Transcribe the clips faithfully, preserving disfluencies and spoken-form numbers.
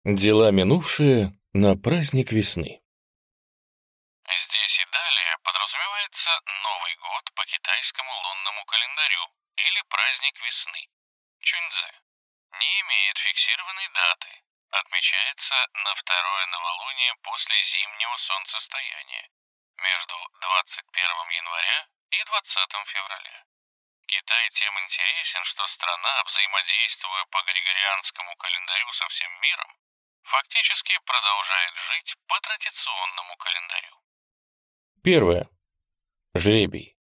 Дела минувшие на праздник весны. Здесь и далее подразумевается Новый год по китайскому лунному календарю или праздник весны, Чуньцзе. Не имеет фиксированной даты, отмечается на второе новолуние после зимнего солнцестояния, между двадцать первым января и двадцатым февраля. Китай тем интересен, что страна, взаимодействуя по григорианскому календарю со всем миром, фактически продолжает жить по традиционному календарю. Первое. Жребий.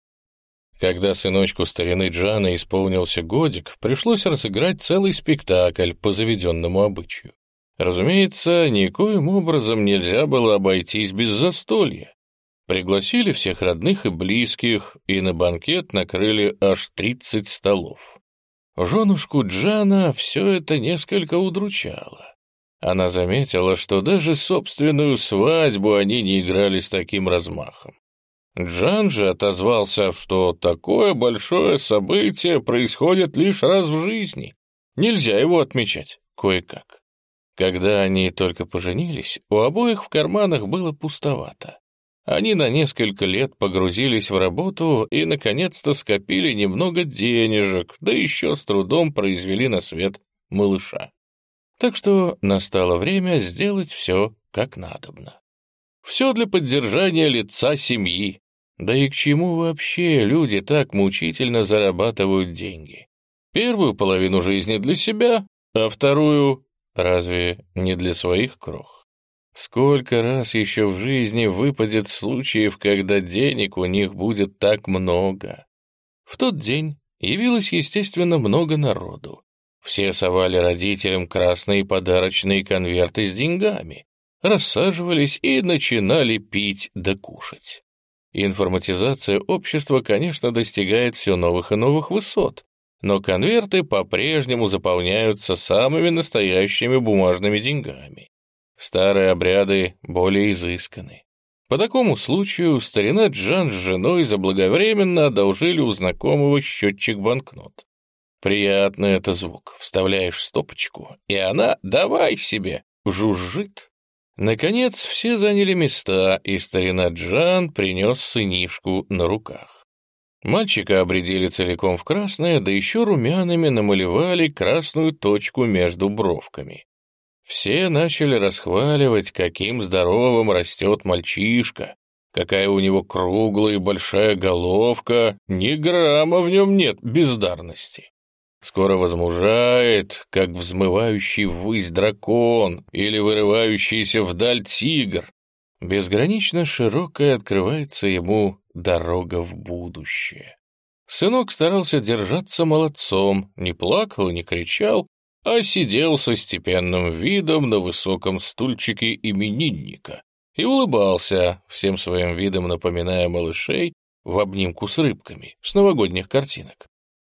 Когда сыночку старины Джана исполнился годик, пришлось разыграть целый спектакль по заведенному обычаю. Разумеется, никоим образом нельзя было обойтись без застолья. Пригласили всех родных и близких, и на банкет накрыли аж тридцать столов. Женушку Джана все это несколько удручало. Она заметила, что даже собственную свадьбу они не играли с таким размахом. Джан же отозвался, что такое большое событие происходит лишь раз в жизни. Нельзя его отмечать кое-как. Когда они только поженились, у обоих в карманах было пустовато. Они на несколько лет погрузились в работу и, наконец-то, скопили немного денежек, да еще с трудом произвели на свет малыша. Так что настало время сделать все как надобно. Все для поддержания лица семьи. Да и к чему вообще люди так мучительно зарабатывают деньги? Первую половину жизни для себя, а вторую разве не для своих крох? Сколько раз еще в жизни выпадет случаев, когда денег у них будет так много? В тот день явилось, естественно, много народу. Все совали родителям красные подарочные конверты с деньгами, рассаживались и начинали пить да кушать. Информатизация общества, конечно, достигает все новых и новых высот, но конверты по-прежнему заполняются самыми настоящими бумажными деньгами. Старые обряды более изысканы. По такому случаю старина Джан с женой заблаговременно одолжили у знакомого счетчик банкнот. Приятный это звук. Вставляешь стопочку, и она, давай себе, жужжит. Наконец все заняли места, и старина Джан принес сынишку на руках. Мальчика обрядили целиком в красное, да еще румянами намалевали красную точку между бровками. Все начали расхваливать, каким здоровым растет мальчишка, какая у него круглая и большая головка, ни грамма в нем нет бездарности. Скоро возмужает, как взмывающий ввысь дракон или вырывающийся вдаль тигр. Безгранично широкая открывается ему дорога в будущее. Сынок старался держаться молодцом, не плакал и не кричал, а сидел со степенным видом на высоком стульчике именинника и улыбался, всем своим видом напоминая малышей в обнимку с рыбками с новогодних картинок.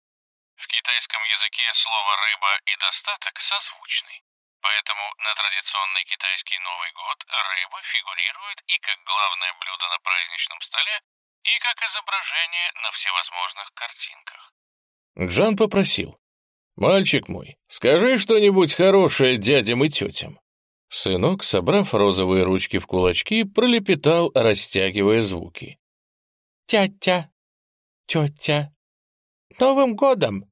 В китайском языке слово «рыба» и «достаток» созвучны, поэтому на традиционный китайский Новый год рыба фигурирует и как главное блюдо на праздничном столе, и как изображение на всевозможных картинках. Джан попросил: «Мальчик мой, скажи что-нибудь хорошее дядям и тетям». Сынок, собрав розовые ручки в кулачки, пролепетал, растягивая звуки. «Тятя, тетя, Новым годом!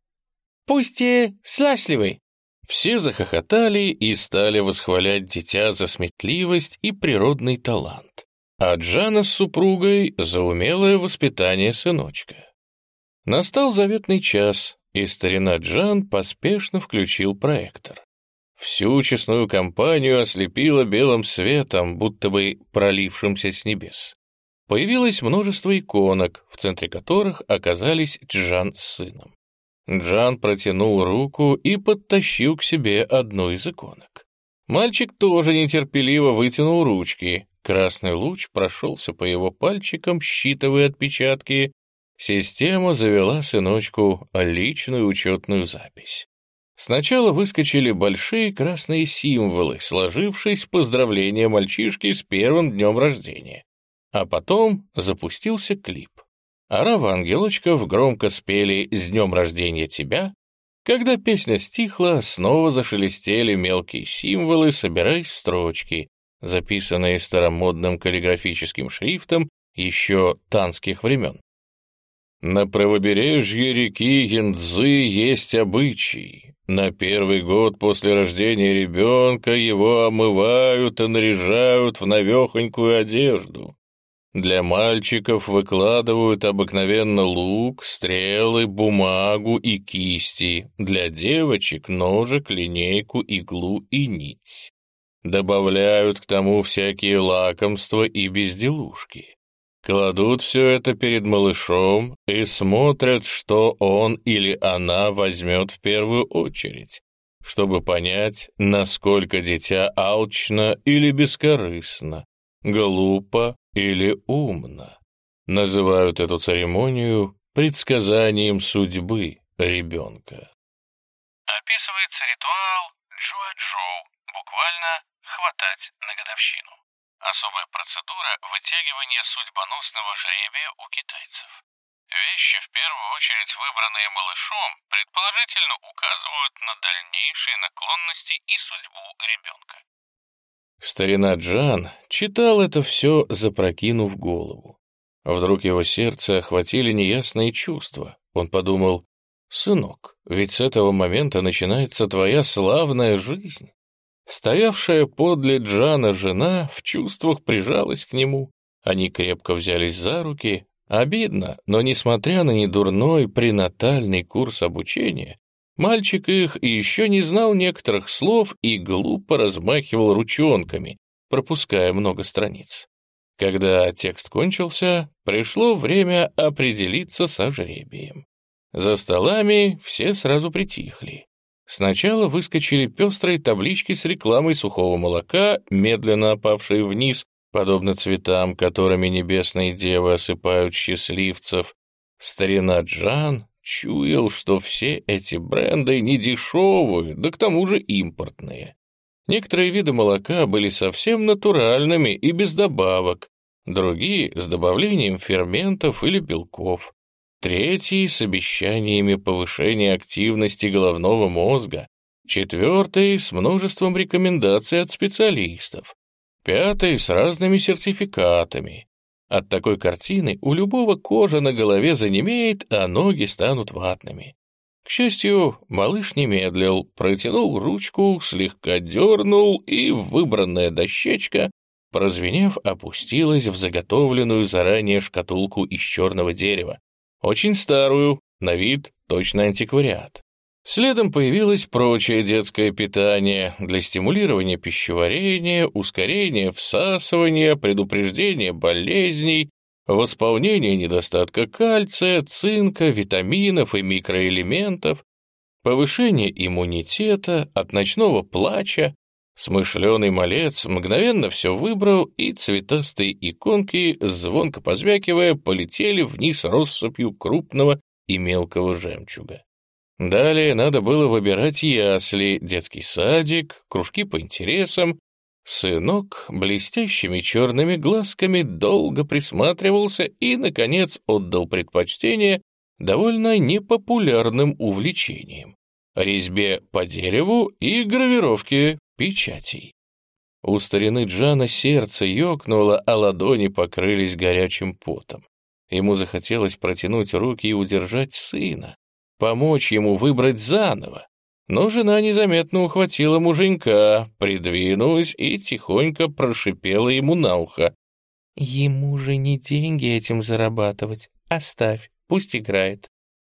Пусть счастливы!» Все захохотали и стали восхвалять дитя за сметливость и природный талант, а Джана с супругой за умелое воспитание сыночка. Настал заветный час, и старина Джан поспешно включил проектор. Всю честную компанию ослепило белым светом, будто бы пролившимся с небес. Появилось множество иконок, в центре которых оказались Джан с сыном. Джан протянул руку и подтащил к себе одну из иконок. Мальчик тоже нетерпеливо вытянул ручки. Красный луч прошелся по его пальчикам, считывая отпечатки. Система завела сыночку личную учетную запись. Сначала выскочили большие красные символы, сложившись в поздравление мальчишки с первым днем рождения. А потом запустился клип. Орава ангелочков громко спели «С днем рождения тебя», Когда песня стихла, снова зашелестели мелкие символы, собираясь в строчки, записанные старомодным каллиграфическим шрифтом еще танских времен. На правобережье реки Янцзы есть обычай. На первый год после рождения ребенка его омывают и наряжают в навехонькую одежду. Для мальчиков выкладывают обыкновенно лук, стрелы, бумагу и кисти, для девочек — ножик, линейку, иглу и нить. Добавляют к тому всякие лакомства и безделушки. Кладут все это перед малышом и смотрят, что он или она возьмет в первую очередь, чтобы понять, насколько дитя алчно или бескорыстно, глупо или умно. Называют эту церемонию предсказанием судьбы ребенка. Описывается ритуал джуаджоу, буквально «хватать на годовщину». Особая процедура вытягивания судьбоносного жребия у китайцев. Вещи, в первую очередь выбранные малышом, предположительно указывают на дальнейшие наклонности и судьбу ребенка. Старина Джан читал это все, запрокинув голову. Вдруг его сердце охватили неясные чувства. Он подумал: «Сынок, ведь с этого момента начинается твоя славная жизнь». Стоявшая подле Джана жена в чувствах прижалась к нему. Они крепко взялись за руки. Обидно, но, несмотря на недурной пренатальный курс обучения, мальчик их и еще не знал некоторых слов и глупо размахивал ручонками, пропуская много страниц. Когда текст кончился, пришло время определиться со жребием. За столами все сразу притихли. Сначала выскочили пестрые таблички с рекламой сухого молока, медленно опавшие вниз, подобно цветам, которыми небесные девы осыпают счастливцев. Старина Джан чуял, что все эти бренды не дешевые, да к тому же импортные. Некоторые виды молока были совсем натуральными и без добавок, другие — с добавлением ферментов или белков. Третий — с обещаниями повышения активности головного мозга, четвертый — с множеством рекомендаций от специалистов, пятый — с разными сертификатами. От такой картины у любого кожа на голове занемеет, а ноги станут ватными. К счастью, малыш не медлил, протянул ручку, слегка дернул, и выбранная дощечка, прозвенев, опустилась в заготовленную заранее шкатулку из черного дерева. Очень старую, на вид точно антиквариат. Следом появилось прочее детское питание для стимулирования пищеварения, ускорения всасывания, предупреждения болезней, восполнения недостатка кальция, цинка, витаминов и микроэлементов, повышения иммунитета, от ночного плача. Смышленый малец мгновенно все выбрал, и цветастые иконки, звонко позвякивая, полетели вниз россыпью крупного и мелкого жемчуга. Далее надо было выбирать ясли, детский садик, кружки по интересам. Сынок блестящими черными глазками долго присматривался и, наконец, отдал предпочтение довольно непопулярным увлечениям — резьбе по дереву и гравировке печатей. У старины Джана сердце ёкнуло, а ладони покрылись горячим потом. Ему захотелось протянуть руки и удержать сына, помочь ему выбрать заново. Но жена незаметно ухватила муженька, придвинулась и тихонько прошипела ему на ухо: «Ему же не деньги этим зарабатывать. Оставь, пусть играет».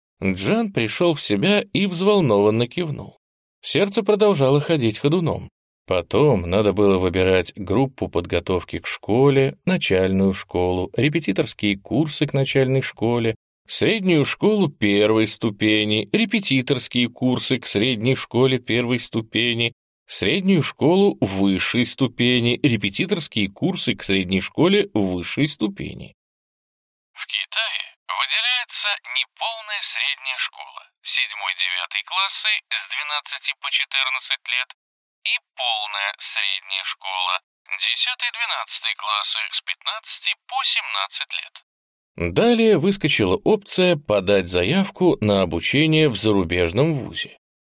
Джан пришел в себя и взволнованно кивнул. Сердце продолжало ходить ходуном. Потом надо было выбирать группу подготовки к школе, начальную школу, репетиторские курсы к начальной школе, среднюю школу первой ступени, репетиторские курсы к средней школе первой ступени, среднюю школу высшей ступени, репетиторские курсы к средней школе высшей ступени. В Китае выделяется неполная средняя школа, седьмой-девятый классы с двенадцати по четырнадцать лет, и полная средняя школа, десятый-двенадцатый классы с пятнадцати по семнадцать лет. Далее выскочила опция подать заявку на обучение в зарубежном вузе.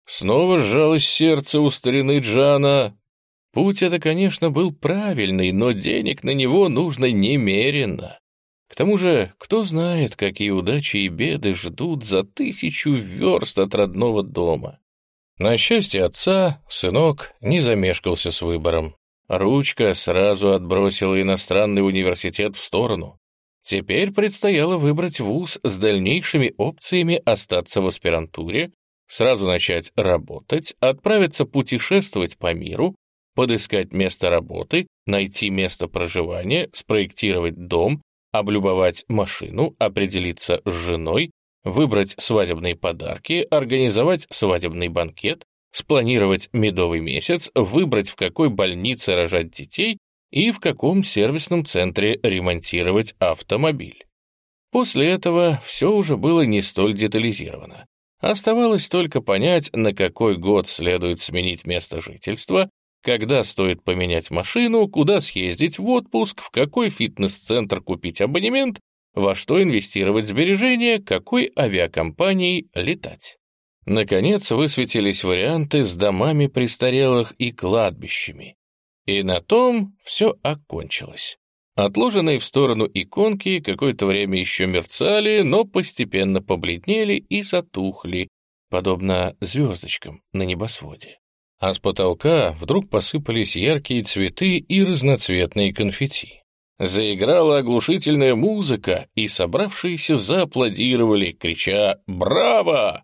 Снова сжалось сердце у старины Джана. Путь это, конечно, был правильный, но денег на него нужно немерено. К тому же, кто знает, какие удачи и беды ждут за тысячу верст от родного дома. На счастье отца, сынок не замешкался с выбором. Ручка сразу отбросила иностранный университет в сторону. Теперь предстояло выбрать вуз с дальнейшими опциями остаться в аспирантуре, сразу начать работать, отправиться путешествовать по миру, подыскать место работы, найти место проживания, спроектировать дом, облюбовать машину, определиться с женой, выбрать свадебные подарки, организовать свадебный банкет, спланировать медовый месяц, выбрать, в какой больнице рожать детей и в каком сервисном центре ремонтировать автомобиль. После этого все уже было не столь детализировано. Оставалось только понять, на какой год следует сменить место жительства, когда стоит поменять машину, куда съездить в отпуск, в какой фитнес-центр купить абонемент, во что инвестировать сбережения, какой авиакомпанией летать. Наконец высветились варианты с домами престарелых и кладбищами. И на том все окончилось. Отложенные в сторону иконки какое-то время еще мерцали, но постепенно побледнели и затухли, подобно звездочкам на небосводе. А с потолка вдруг посыпались яркие цветы и разноцветные конфетти. Заиграла оглушительная музыка, и собравшиеся зааплодировали, крича «Браво!».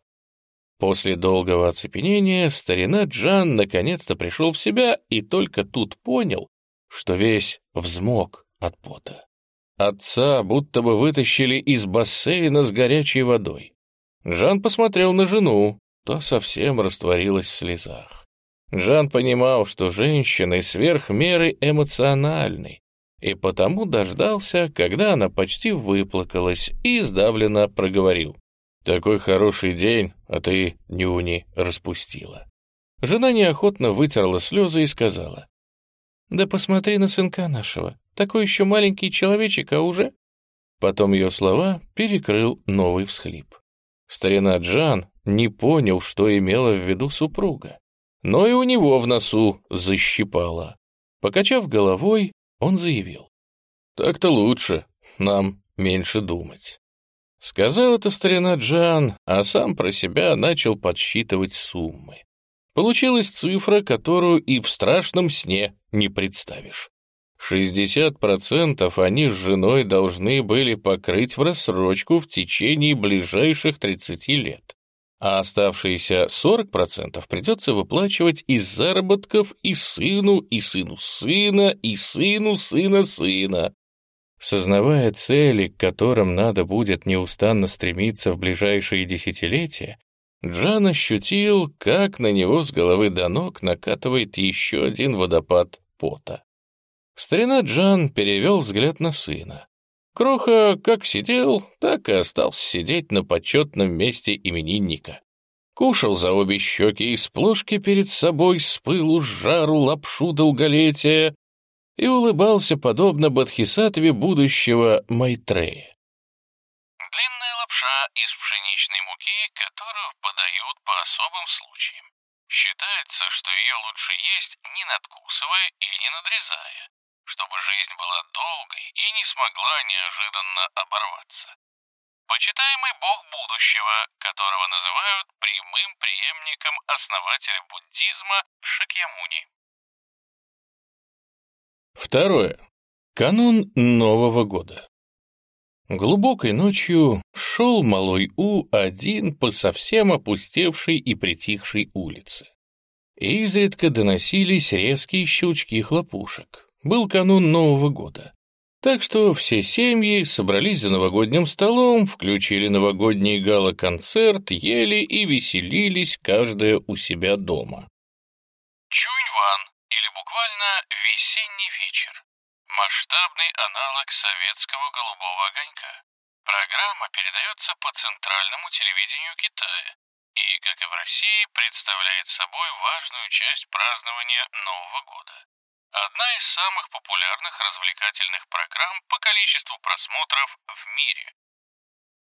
После долгого оцепенения старина Джан наконец-то пришел в себя и только тут понял, что весь взмок от пота. Отца будто бы вытащили из бассейна с горячей водой. Джан посмотрел на жену, та совсем растворилась в слезах. Джан понимал, что женщины сверх меры эмоциональны, и потому дождался, когда она почти выплакалась, и сдавленно проговорил: «Такой хороший день, а ты нюни распустила». Жена неохотно вытерла слезы и сказала: «Да посмотри на сынка нашего, такой еще маленький человечек, а уже...» Потом ее слова перекрыл новый всхлип. Старина Джан не понял, что имела в виду супруга, но и у него в носу защипало. Покачав головой, он заявил: «Так-то лучше, нам меньше думать». Сказал это старина Джан, а сам про себя начал подсчитывать суммы. Получилась цифра, которую и в страшном сне не представишь. шестьдесят процентов они с женой должны были покрыть в рассрочку в течение ближайших тридцати лет, а оставшиеся сорок процентов придется выплачивать из заработков и сыну, и сыну сына, и сыну сына сына. Сознавая цели, к которым надо будет неустанно стремиться в ближайшие десятилетия, Джан ощутил, как на него с головы до ног накатывает еще один водопад пота. Старина Джан перевел взгляд на сына. Кроха как сидел, так и остался сидеть на почетном месте именинника. Кушал за обе щеки из плошки перед собой с пылу, с жару, лапшу долголетия и улыбался подобно бодхисаттве будущего Майтрея. Длинная лапша из пшеничной муки, которую подают по особым случаям. Считается, что ее лучше есть не надкусывая и не надрезая, чтобы жизнь была долгой и не смогла неожиданно оборваться. Почитаемый бог будущего, которого называют прямым преемником основателя буддизма Шакьямуни. Второе. Канун Нового года. Глубокой ночью шел малой У один по совсем опустевшей и притихшей улице. Изредка доносились резкие щелчки хлопушек. Был канун Нового года. Так что все семьи собрались за новогодним столом, включили новогодний гала-концерт, ели и веселились, каждая у себя дома. Чуньван, или буквально «весенний вечер». Масштабный аналог советского «Голубого огонька». Программа передается по центральному телевидению Китая и, как и в России, представляет собой важную часть празднования Нового года. Одна из самых популярных развлекательных программ по количеству просмотров в мире.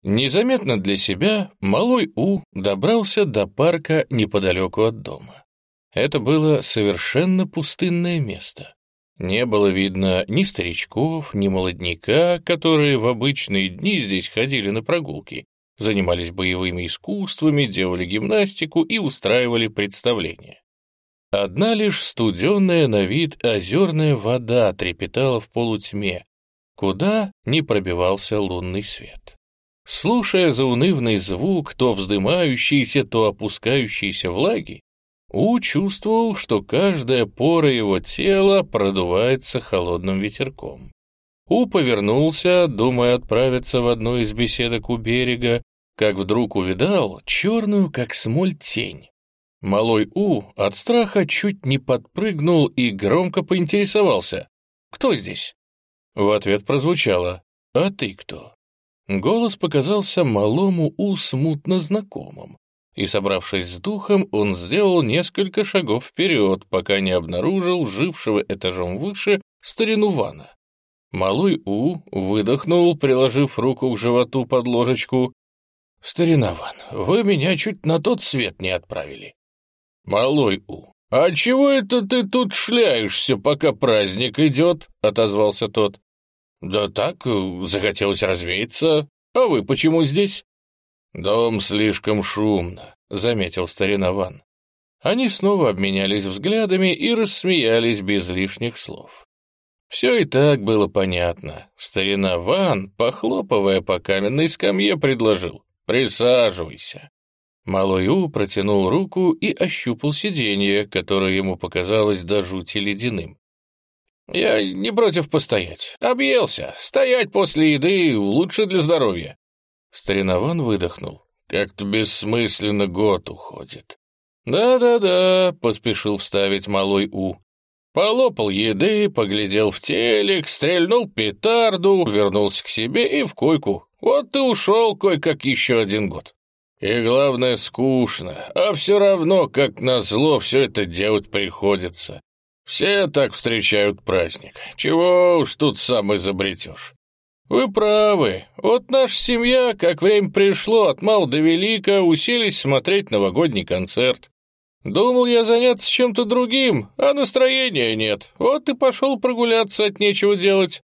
Незаметно для себя малой У добрался до парка неподалеку от дома. Это было совершенно пустынное место. Не было видно ни старичков, ни молодняка, которые в обычные дни здесь ходили на прогулки, занимались боевыми искусствами, делали гимнастику и устраивали представления. Одна лишь студеная на вид озерная вода трепетала в полутьме, куда не пробивался лунный свет. Слушая заунывный звук, то вздымающийся, то опускающийся влаги, У чувствовал, что каждая пора его тела продувается холодным ветерком. У повернулся, думая отправиться в одну из беседок у берега, как вдруг увидал черную, как смоль, тень. Малой У от страха чуть не подпрыгнул и громко поинтересовался: «Кто здесь?» В ответ прозвучало: «А ты кто?» Голос показался малому У смутно знакомым, и, собравшись с духом, он сделал несколько шагов вперед, пока не обнаружил жившего этажом выше старину Вана. Малой У выдохнул, приложив руку к животу под ложечку. «Старина Ван, вы меня чуть на тот свет не отправили». «Малой У, а чего это ты тут шляешься, пока праздник идет?» — отозвался тот. «Да так, захотелось развеяться. А вы почему здесь?» «Дом слишком шумно», — заметил старина Ван. Они снова обменялись взглядами и рассмеялись без лишних слов. Все и так было понятно. Старина Ван, похлопывая по каменной скамье, предложил: «Присаживайся». Малой У протянул руку и ощупал сиденье, которое ему показалось до жути ледяным. «Я не против постоять. Объелся. Стоять после еды лучше для здоровья». Старина Ван выдохнул. «Как-то бессмысленно год уходит». «Да-да-да», — поспешил вставить Малой У. Полопал еды, поглядел в телек, стрельнул петарду, вернулся к себе и в койку. Вот и ушел кое-как еще один год. И главное, скучно, а все равно, как назло, все это делать приходится. Все так встречают праздник. Чего уж тут сам изобретешь. Вы правы. Вот наша семья, как время пришло, от мала до велика, уселись смотреть новогодний концерт. Думал я заняться чем-то другим, а настроения нет. Вот и пошел прогуляться, от нечего делать.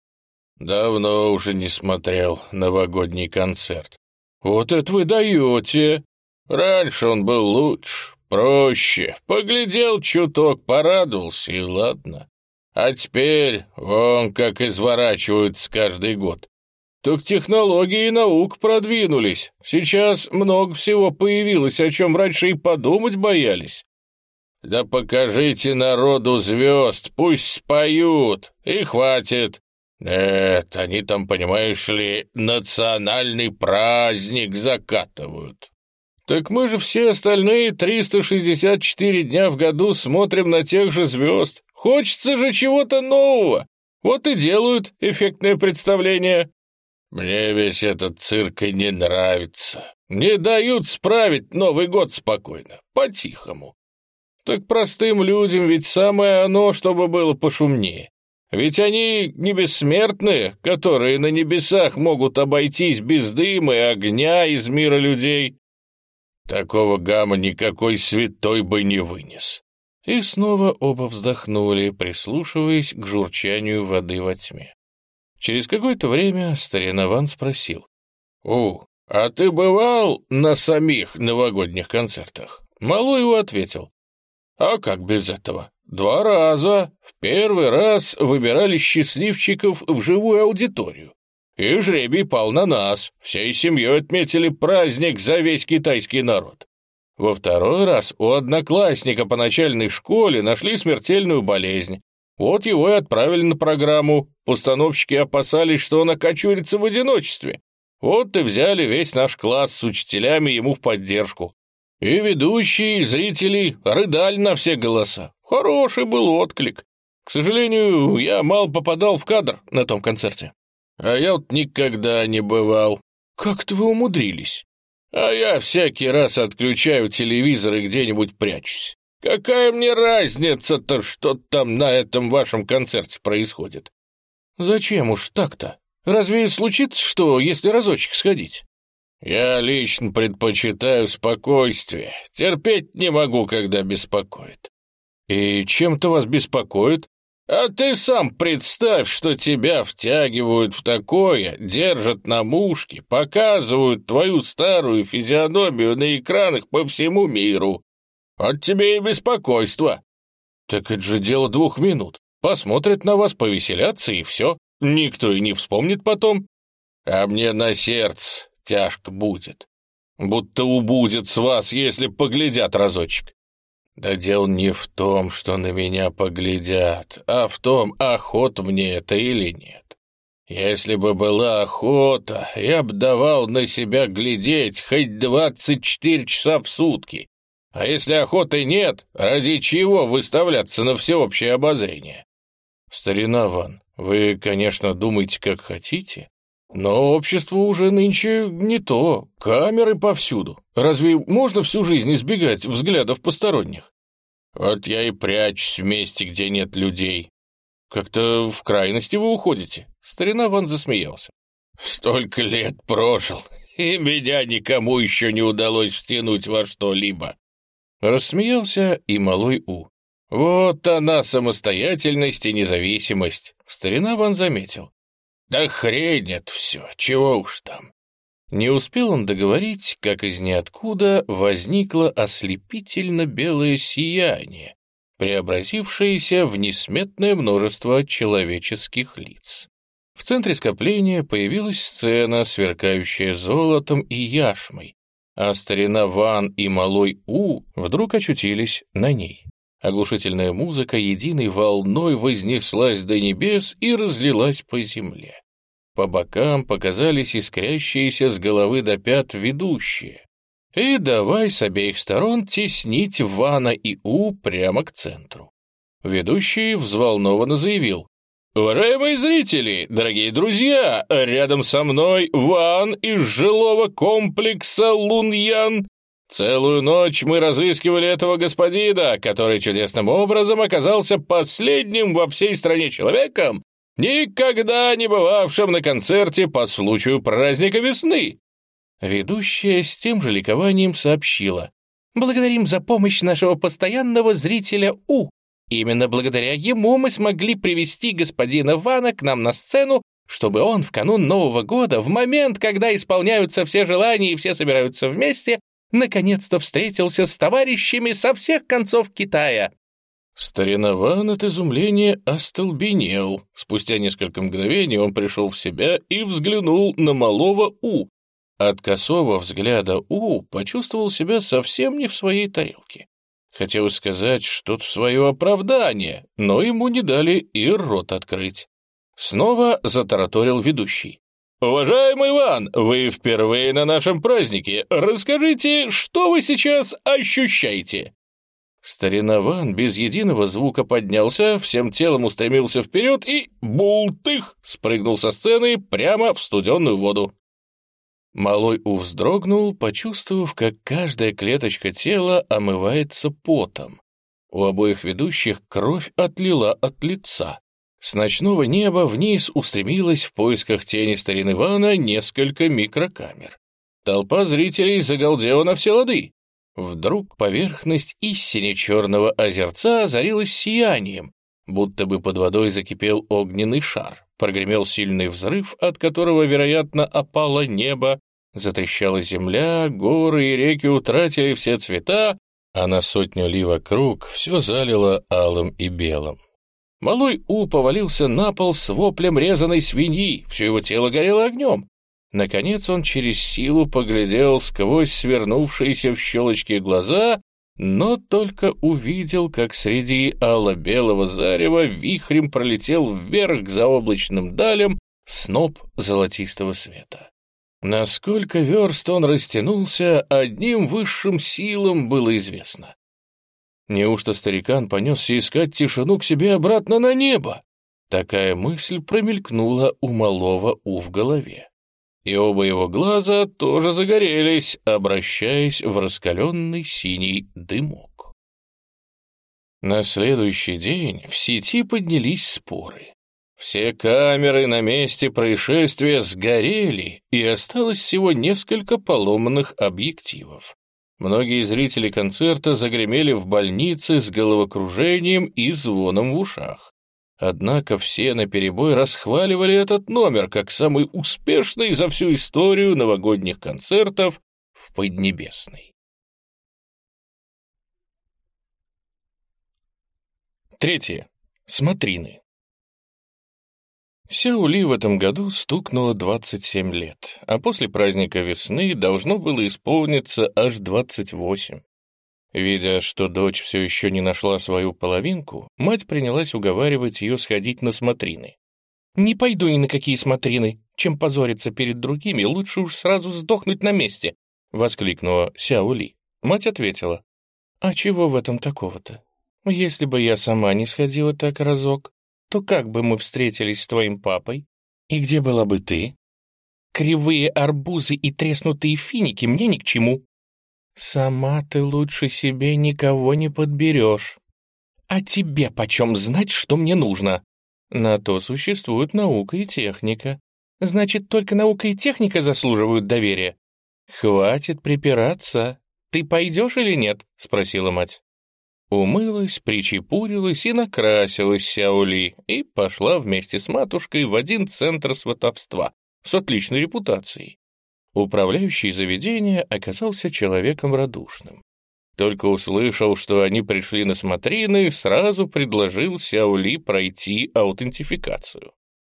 Давно уже не смотрел новогодний концерт. Вот это вы даете. Раньше он был лучше, проще. Поглядел чуток, порадовался, и ладно. А теперь вон как изворачиваются каждый год. Так технологии и наук продвинулись. Сейчас много всего появилось, о чем раньше и подумать боялись. Да покажите народу звезд, пусть споют, и хватит. Нет, они там, понимаешь ли, национальный праздник закатывают. Так мы же все остальные триста шестьдесят четыре дня в году смотрим на тех же звезд. Хочется же чего-то нового. Вот и делают эффектное представление. Мне весь этот цирк и не нравится. Не дают справить Новый год спокойно, по-тихому. Так простым людям ведь самое оно, чтобы было пошумнее. Ведь они не бессмертные, которые на небесах могут обойтись без дыма и огня из мира людей. Такого гамма никакой святой бы не вынес. И снова оба вздохнули, прислушиваясь к журчанию воды во тьме. Через какое-то время старина Ван спросил: «О, а ты бывал на самих новогодних концертах?» Малой его ответил: «А как без этого? Два раза. В первый раз выбирали счастливчиков в живую аудиторию. И жребий пал на нас. Всей семьей отметили праздник за весь китайский народ. Во второй раз у одноклассника по начальной школе нашли смертельную болезнь. Вот его и отправили на программу. Постановщики опасались, что он окочурится в одиночестве. Вот и взяли весь наш класс с учителями ему в поддержку. И ведущие, и зрители рыдали на все голоса. Хороший был отклик. К сожалению, я мало попадал в кадр на том концерте». «А я вот никогда не бывал». «Как-то вы умудрились». «А я всякий раз отключаю телевизор и где-нибудь прячусь. Какая мне разница-то, что там на этом вашем концерте происходит?» «Зачем уж так-то? Разве случится что, если разочек сходить?» Я лично предпочитаю спокойствие. Терпеть не могу, когда беспокоит. И чем-то вас беспокоит? А ты сам представь, что тебя втягивают в такое, держат на мушке, показывают твою старую физиономию на экранах по всему миру. От тебе и беспокойство. Так это же дело двух минут. Посмотрят на вас, повеселятся, и все. Никто и не вспомнит потом. А мне на сердце тяжко будет. Будто убудет с вас, если поглядят разочек. Да дело не в том, что на меня поглядят, а в том, охота мне это или нет. Если бы была охота, я бы давал на себя глядеть хоть двадцать четыре часа в сутки. А если охоты нет, ради чего выставляться на всеобщее обозрение? Старина Ван, вы, конечно, думаете, как хотите, но общество уже нынче не то, камеры повсюду. Разве можно всю жизнь избегать взглядов посторонних? Вот я и прячусь в месте, где нет людей. Как-то в крайности вы уходите. Старина Ван засмеялся. Столько лет прожил, и меня никому еще не удалось втянуть во что-либо. Рассмеялся и малой У. Вот она, самостоятельность и независимость. Старина Ван заметил. Да хрень это все, чего уж там. Не успел он договорить, как из ниоткуда возникло ослепительно белое сияние, преобразившееся в несметное множество человеческих лиц. В центре скопления появилась сцена, сверкающая золотом и яшмой, а старина Ван и малой У вдруг очутились на ней. Оглушительная музыка единой волной вознеслась до небес и разлилась по земле. По бокам показались искрящиеся с головы до пят ведущие. И давай с обеих сторон теснить Вана и У прямо к центру. Ведущий взволнованно заявил. «Уважаемые зрители, дорогие друзья, рядом со мной Ван из жилого комплекса Луньян. Целую ночь мы разыскивали этого господина, который чудесным образом оказался последним во всей стране человеком, никогда не бывавшим на концерте по случаю праздника весны». Ведущая с тем же ликованием сообщила. «Благодарим за помощь нашего постоянного зрителя У. Именно благодаря ему мы смогли привести господина Вана к нам на сцену, чтобы он в канун Нового года, в момент, когда исполняются все желания и все собираются вместе, наконец-то встретился с товарищами со всех концов Китая». Старина Ван от изумления остолбенел. Спустя несколько мгновений он пришел в себя и взглянул на малого У. От косого взгляда У почувствовал себя совсем не в своей тарелке. Хотел сказать что-то в свое оправдание, но ему не дали и рот открыть. Снова затараторил ведущий. «Уважаемый Иван, вы впервые на нашем празднике. Расскажите, что вы сейчас ощущаете?» Старина Ван без единого звука поднялся, всем телом устремился вперед и, бултых, спрыгнул со сцены прямо в студеную воду. Малой У вздрогнул, почувствовав, как каждая клеточка тела омывается потом. У обоих ведущих кровь отлила от лица. С ночного неба вниз устремилось в поисках тени старины Вана несколько микрокамер. Толпа зрителей загалдела на все лады. Вдруг поверхность истине черного озерца озарилась сиянием, будто бы под водой закипел огненный шар. Прогремел сильный взрыв, от которого, вероятно, опало небо, затрещала земля, горы и реки утратили все цвета, а на сотню ли вокруг все залило алым и белым. Малой У повалился на пол с воплем резаной свиньи, все его тело горело огнем. Наконец он через силу поглядел сквозь свернувшиеся в щелочки глаза, но только увидел, как среди ало-белого зарева вихрем пролетел вверх к заоблачным далям сноп золотистого света. Насколько верст он растянулся, одним высшим силам было известно. Неужто старикан понесся искать тишину к себе обратно на небо? Такая мысль промелькнула у малого У в голове. И оба его глаза тоже загорелись, обращаясь в раскаленный синий дымок. На следующий день в сети поднялись споры. Все камеры на месте происшествия сгорели, и осталось всего несколько поломанных объективов. Многие зрители концерта загремели в больнице с головокружением и звоном в ушах. Однако все наперебой расхваливали этот номер как самый успешный за всю историю новогодних концертов в Поднебесной. Третье. Смотрины. Сяо Ли в этом году стукнуло двадцать семь лет, а после праздника весны должно было исполниться аж двадцать восемь. Видя, что дочь все еще не нашла свою половинку, мать принялась уговаривать ее сходить на смотрины. «Не пойду ни на какие смотрины. Чем позориться перед другими, лучше уж сразу сдохнуть на месте», — воскликнула Сяо Ли. Мать ответила: «А чего в этом такого-то? Если бы я сама не сходила так разок, то как бы мы встретились с твоим папой? И где была бы ты? Кривые арбузы и треснутые финики мне ни к чему. Сама ты лучше себе никого не подберешь. А тебе почем знать, что мне нужно? На то существуют наука и техника. Значит, только наука и техника заслуживают доверия. Хватит припираться. Ты пойдешь или нет?» — спросила мать. Умылась, причепурилась и накрасилась Сяо Ли и пошла вместе с матушкой в один центр сватовства с отличной репутацией. Управляющий заведения оказался человеком радушным. Только услышал, что они пришли на смотрины, сразу предложил Сяо Ли пройти аутентификацию.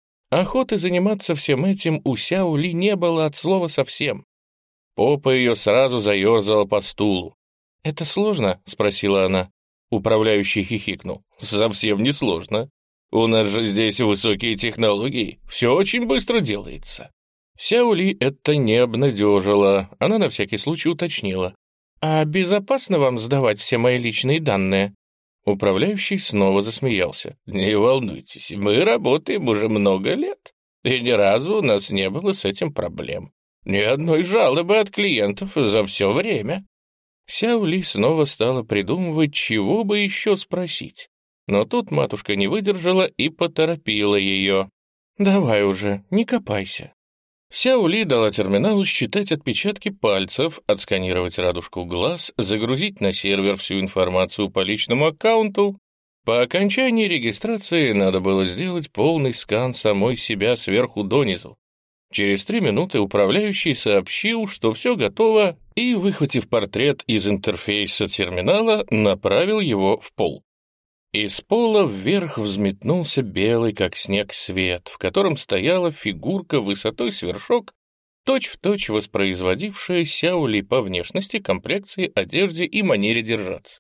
Охоты заниматься всем этим у Сяо Ли не было от слова совсем. Попа ее сразу заерзала по стулу. «Это сложно?» — спросила она. Управляющий хихикнул. «Совсем не сложно. У нас же здесь высокие технологии, все очень быстро делается». Сяо Ли это не обнадежило, она на всякий случай уточнила. «А безопасно вам сдавать все мои личные данные?» Управляющий снова засмеялся. «Не волнуйтесь, мы работаем уже много лет, и ни разу у нас не было с этим проблем. Ни одной жалобы от клиентов за все время». Сяо Ли снова стала придумывать, чего бы еще спросить. Но тут матушка не выдержала и поторопила ее. «Давай уже, не копайся». Сяо Ли дала терминалу считать отпечатки пальцев, отсканировать радужку глаз, загрузить на сервер всю информацию по личному аккаунту. По окончании регистрации надо было сделать полный скан самой себя сверху донизу. Через три минуты управляющий сообщил, что все готово, и, выхватив портрет из интерфейса терминала, направил его в пол. Из пола вверх взметнулся белый, как снег, свет, в котором стояла фигурка высотой с вершок, точь-в-точь воспроизводившая Сяо Ли по внешности, комплекции, одежде и манере держаться.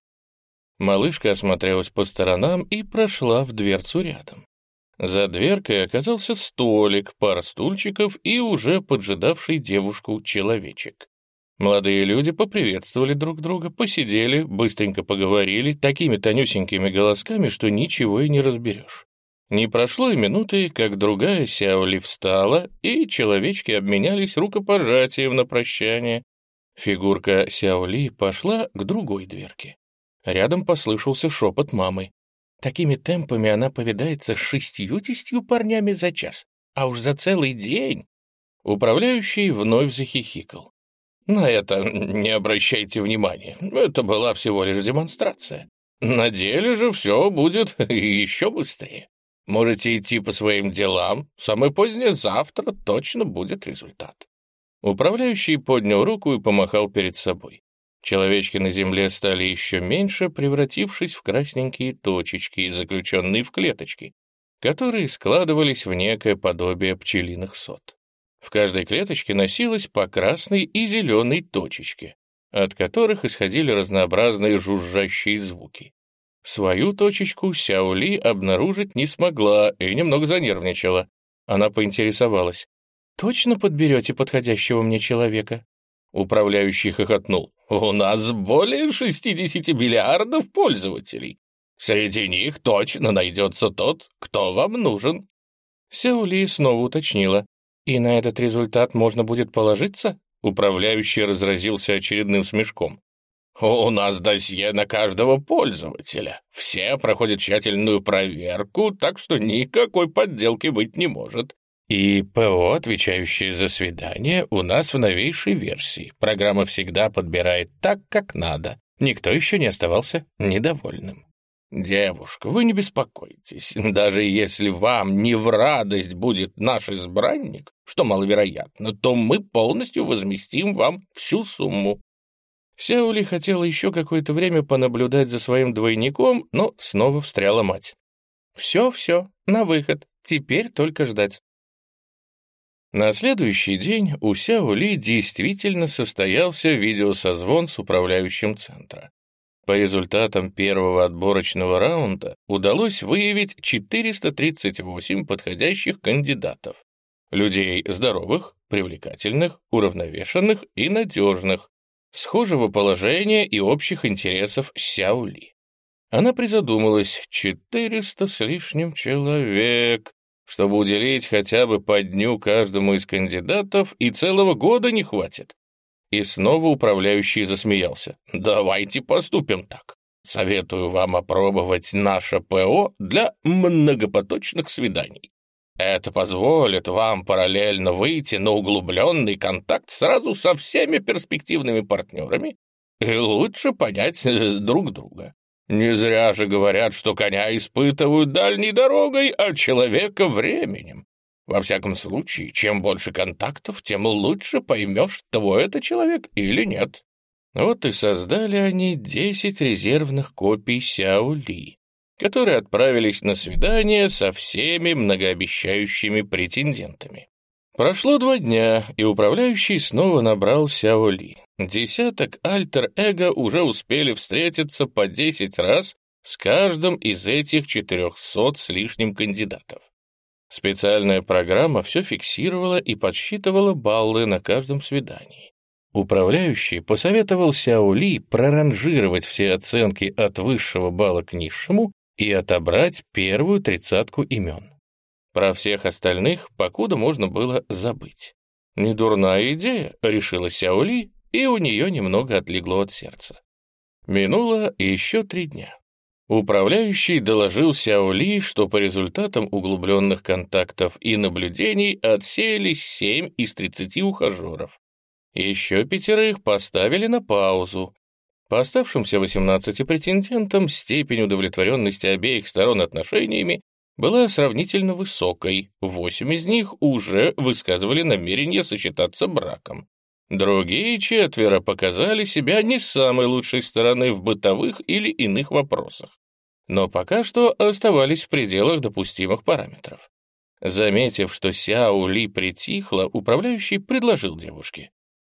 Малышка осмотрелась по сторонам и прошла в дверцу рядом. За дверкой оказался столик, пара стульчиков и уже поджидавший девушку человечек. Молодые люди поприветствовали друг друга, посидели, быстренько поговорили, такими тонюсенькими голосками, что ничего и не разберешь. Не прошло и минуты, как другая Сяо Ли встала, и человечки обменялись рукопожатием на прощание. Фигурка Сяо Ли пошла к другой дверке. Рядом послышался шепот мамы. Такими темпами она повидается с шестьюдесятью парнями за час, а уж за целый день. Управляющий вновь захихикал. На это не обращайте внимания, это была всего лишь демонстрация. На деле же все будет еще быстрее. Можете идти по своим делам, самое позднее завтра точно будет результат. Управляющий поднял руку и помахал перед собой. Человечки на земле стали еще меньше, превратившись в красненькие точечки, заключенные в клеточки, которые складывались в некое подобие пчелиных сот. В каждой клеточке носилось по красной и зеленой точечке, от которых исходили разнообразные жужжащие звуки. Свою точечку Сяо Ли обнаружить не смогла и немного занервничала. Она поинтересовалась. «Точно подберете подходящего мне человека?» Управляющий хохотнул. «У нас более шестидесяти миллиардов пользователей. Среди них точно найдется тот, кто вам нужен». Сяо Ли снова уточнила. «И на этот результат можно будет положиться?» Управляющий разразился очередным смешком. У нас досье на каждого пользователя. Все проходят тщательную проверку, так что никакой подделки быть не может. И ПО, отвечающее за свидание, у нас в новейшей версии. Программа всегда подбирает так, как надо. Никто еще не оставался недовольным. Девушка, вы не беспокойтесь. Даже если вам не в радость будет наш избранник, что маловероятно, то мы полностью возместим вам всю сумму. Сяо Ли хотела еще какое-то время понаблюдать за своим двойником, но снова встряла мать. «Все-все, на выход, теперь только ждать». На следующий день у Сяо Ли действительно состоялся видеосозвон с управляющим центра. По результатам первого отборочного раунда удалось выявить четыреста тридцать восемь подходящих кандидатов. Людей здоровых, привлекательных, уравновешенных и надежных, схожего положения и общих интересов с Сяо Ли. Она призадумалась: четыреста с лишним человек, чтобы уделить хотя бы по дню каждому из кандидатов, и целого года не хватит. И снова управляющий засмеялся. «Давайте поступим так. Советую вам опробовать наше ПО для многопоточных свиданий. Это позволит вам параллельно выйти на углубленный контакт сразу со всеми перспективными партнерами и лучше понять друг друга. Не зря же говорят, что коня испытывают дальней дорогой, а человека — временем. Во всяком случае, чем больше контактов, тем лучше поймешь, твой это человек или нет». Вот и создали они десять резервных копий Сяо Ли, которые отправились на свидание со всеми многообещающими претендентами. Прошло два дня, и управляющий снова набрал Сяо Ли. Десяток альтер-эго уже успели встретиться по десять раз с каждым из этих четырехсот с лишним кандидатов. Специальная программа все фиксировала и подсчитывала баллы на каждом свидании. Управляющий посоветовал Сяо Ли проранжировать все оценки от высшего балла к низшему и отобрать первую тридцатку имен. Про всех остальных покуда можно было забыть. Недурная идея, решила Сяо Ли, и у нее немного отлегло от сердца. Минуло еще три дня. Управляющий доложил Сяо Ли, что по результатам углубленных контактов и наблюдений отсеялись семь из тридцати ухажеров. Еще пятерых поставили на паузу. По оставшимся восемнадцати претендентам степень удовлетворенности обеих сторон отношениями была сравнительно высокой, восемь из них уже высказывали намерение сочетаться браком. Другие четверо показали себя не с самой лучшей стороны в бытовых или иных вопросах, но пока что оставались в пределах допустимых параметров. Заметив, что Сяо Ли притихла, управляющий предложил девушке: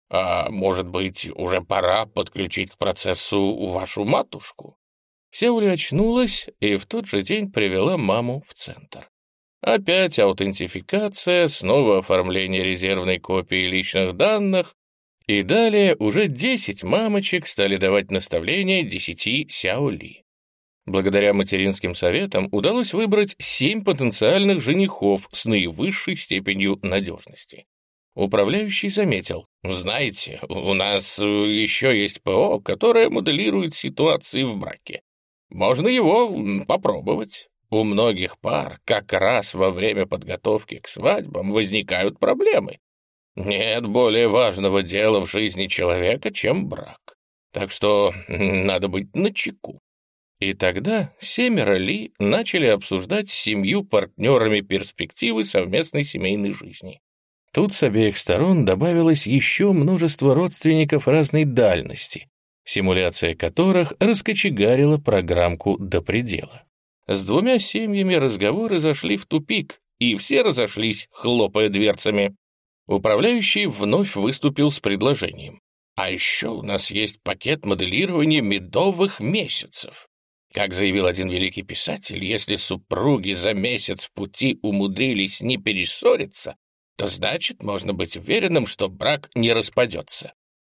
«А может быть, уже пора подключить к процессу вашу матушку?» Сяо Ли очнулась и в тот же день привела маму в центр. Опять аутентификация, снова оформление резервной копии личных данных, и далее уже десять мамочек стали давать наставления десяти Сяо Ли. Благодаря материнским советам удалось выбрать семь потенциальных женихов с наивысшей степенью надежности. Управляющий заметил: «Знаете, у нас еще есть ПО, которое моделирует ситуации в браке. Можно его попробовать. У многих пар как раз во время подготовки к свадьбам возникают проблемы. Нет более важного дела в жизни человека, чем брак. Так что надо быть начеку». И тогда семеро Ли начали обсуждать с семью партнерами перспективы совместной семейной жизни. Тут с обеих сторон добавилось еще множество родственников разной дальности, симуляция которых раскочегарила программку до предела. С двумя семьями разговоры зашли в тупик, и все разошлись, хлопая дверцами. Управляющий вновь выступил с предложением: «А еще у нас есть пакет моделирования медовых месяцев. Как заявил один великий писатель, если супруги за месяц в пути умудрились не перессориться, то значит, можно быть уверенным, что брак не распадется».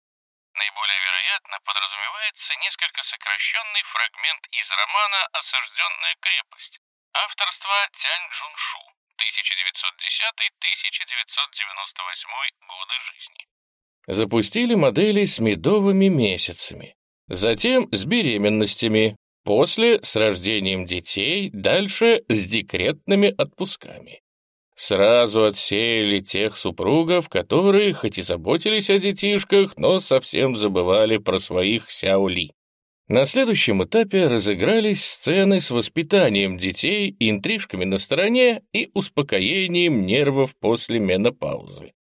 Наиболее вероятно подразумевается несколько сокращенный фрагмент из романа «Осажденная крепость» авторства Тянь Джуншу, тысяча девятьсот десятый — тысяча девятьсот девяносто восьмой годы жизни. Запустили модели с медовыми месяцами. затем с беременностями, после с рождением детей, дальше с декретными отпусками. Сразу отсеяли тех супругов, которые хоть и заботились о детишках, но совсем забывали про своих Сяо Ли. На следующем этапе разыгрались сцены с воспитанием детей, интрижками на стороне и успокоением нервов после менопаузы.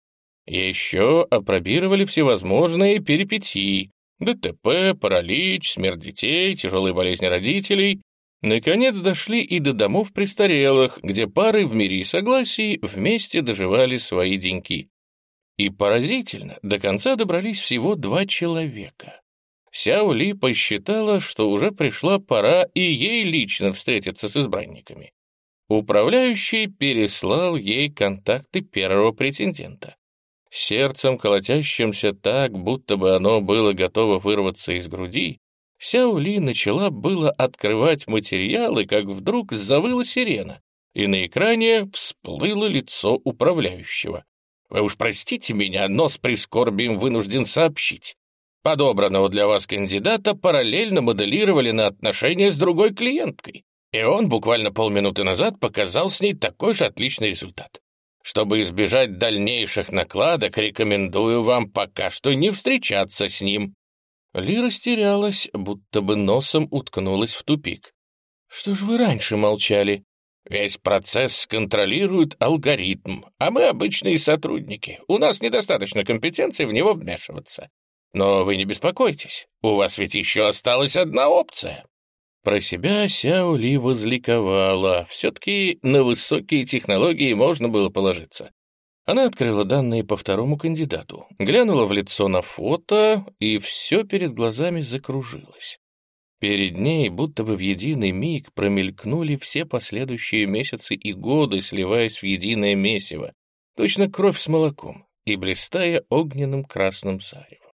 Еще апробировали всевозможные перипетии, ДТП, паралич, смерть детей, тяжелые болезни родителей. Наконец дошли и до домов престарелых, где пары в мире и согласии вместе доживали свои деньки. И поразительно, до конца добрались всего два человека. Сяо Ли посчитала, что уже пришла пора и ей лично встретиться с избранниками. Управляющий переслал ей контакты первого претендента. Сердцем, колотящимся так, будто бы оно было готово вырваться из груди, Сяо Ли начала было открывать материалы, как вдруг завыла сирена, и на экране всплыло лицо управляющего. «Вы уж простите меня, но с прискорбием вынужден сообщить. Подобранного для вас кандидата параллельно моделировали на отношения с другой клиенткой, и он буквально полминуты назад показал с ней такой же отличный результат. Чтобы избежать дальнейших накладок, рекомендую вам пока что не встречаться с ним». Ли растерялась, будто бы носом уткнулась в тупик. «Что ж вы раньше молчали?» «Весь процесс контролирует алгоритм, а мы обычные сотрудники. У нас недостаточно компетенции в него вмешиваться. Но вы не беспокойтесь, у вас ведь еще осталась одна опция». Про себя Сяо Ли возликовала. Все-таки на высокие технологии можно было положиться. Она открыла данные по второму кандидату, глянула в лицо на фото, и все перед глазами закружилось. Перед ней будто бы в единый миг промелькнули все последующие месяцы и годы, сливаясь в единое месиво, точно кровь с молоком и блистая огненным красным заревом.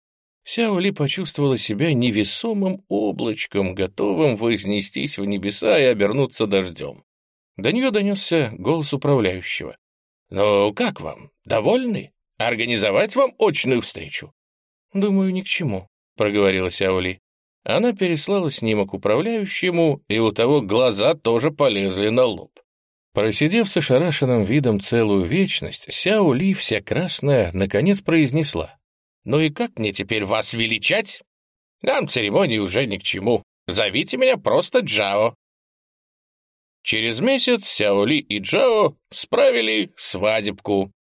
Сяо Ли почувствовала себя невесомым облачком, готовым вознестись в небеса и обернуться дождем. До нее донесся голос управляющего. «Ну, как вам? Довольны? Организовать вам очную встречу?» «Думаю, ни к чему», — проговорила Сяо Ли. Она переслала снимок управляющему, и у того глаза тоже полезли на лоб. Просидев с ошарашенным видом целую вечность, Сяо Ли, вся красная, наконец произнесла. «Ну и как мне теперь вас величать? Нам церемонии уже ни к чему. Зовите меня просто Джао». Через месяц Сяо Ли и Джао справили свадебку.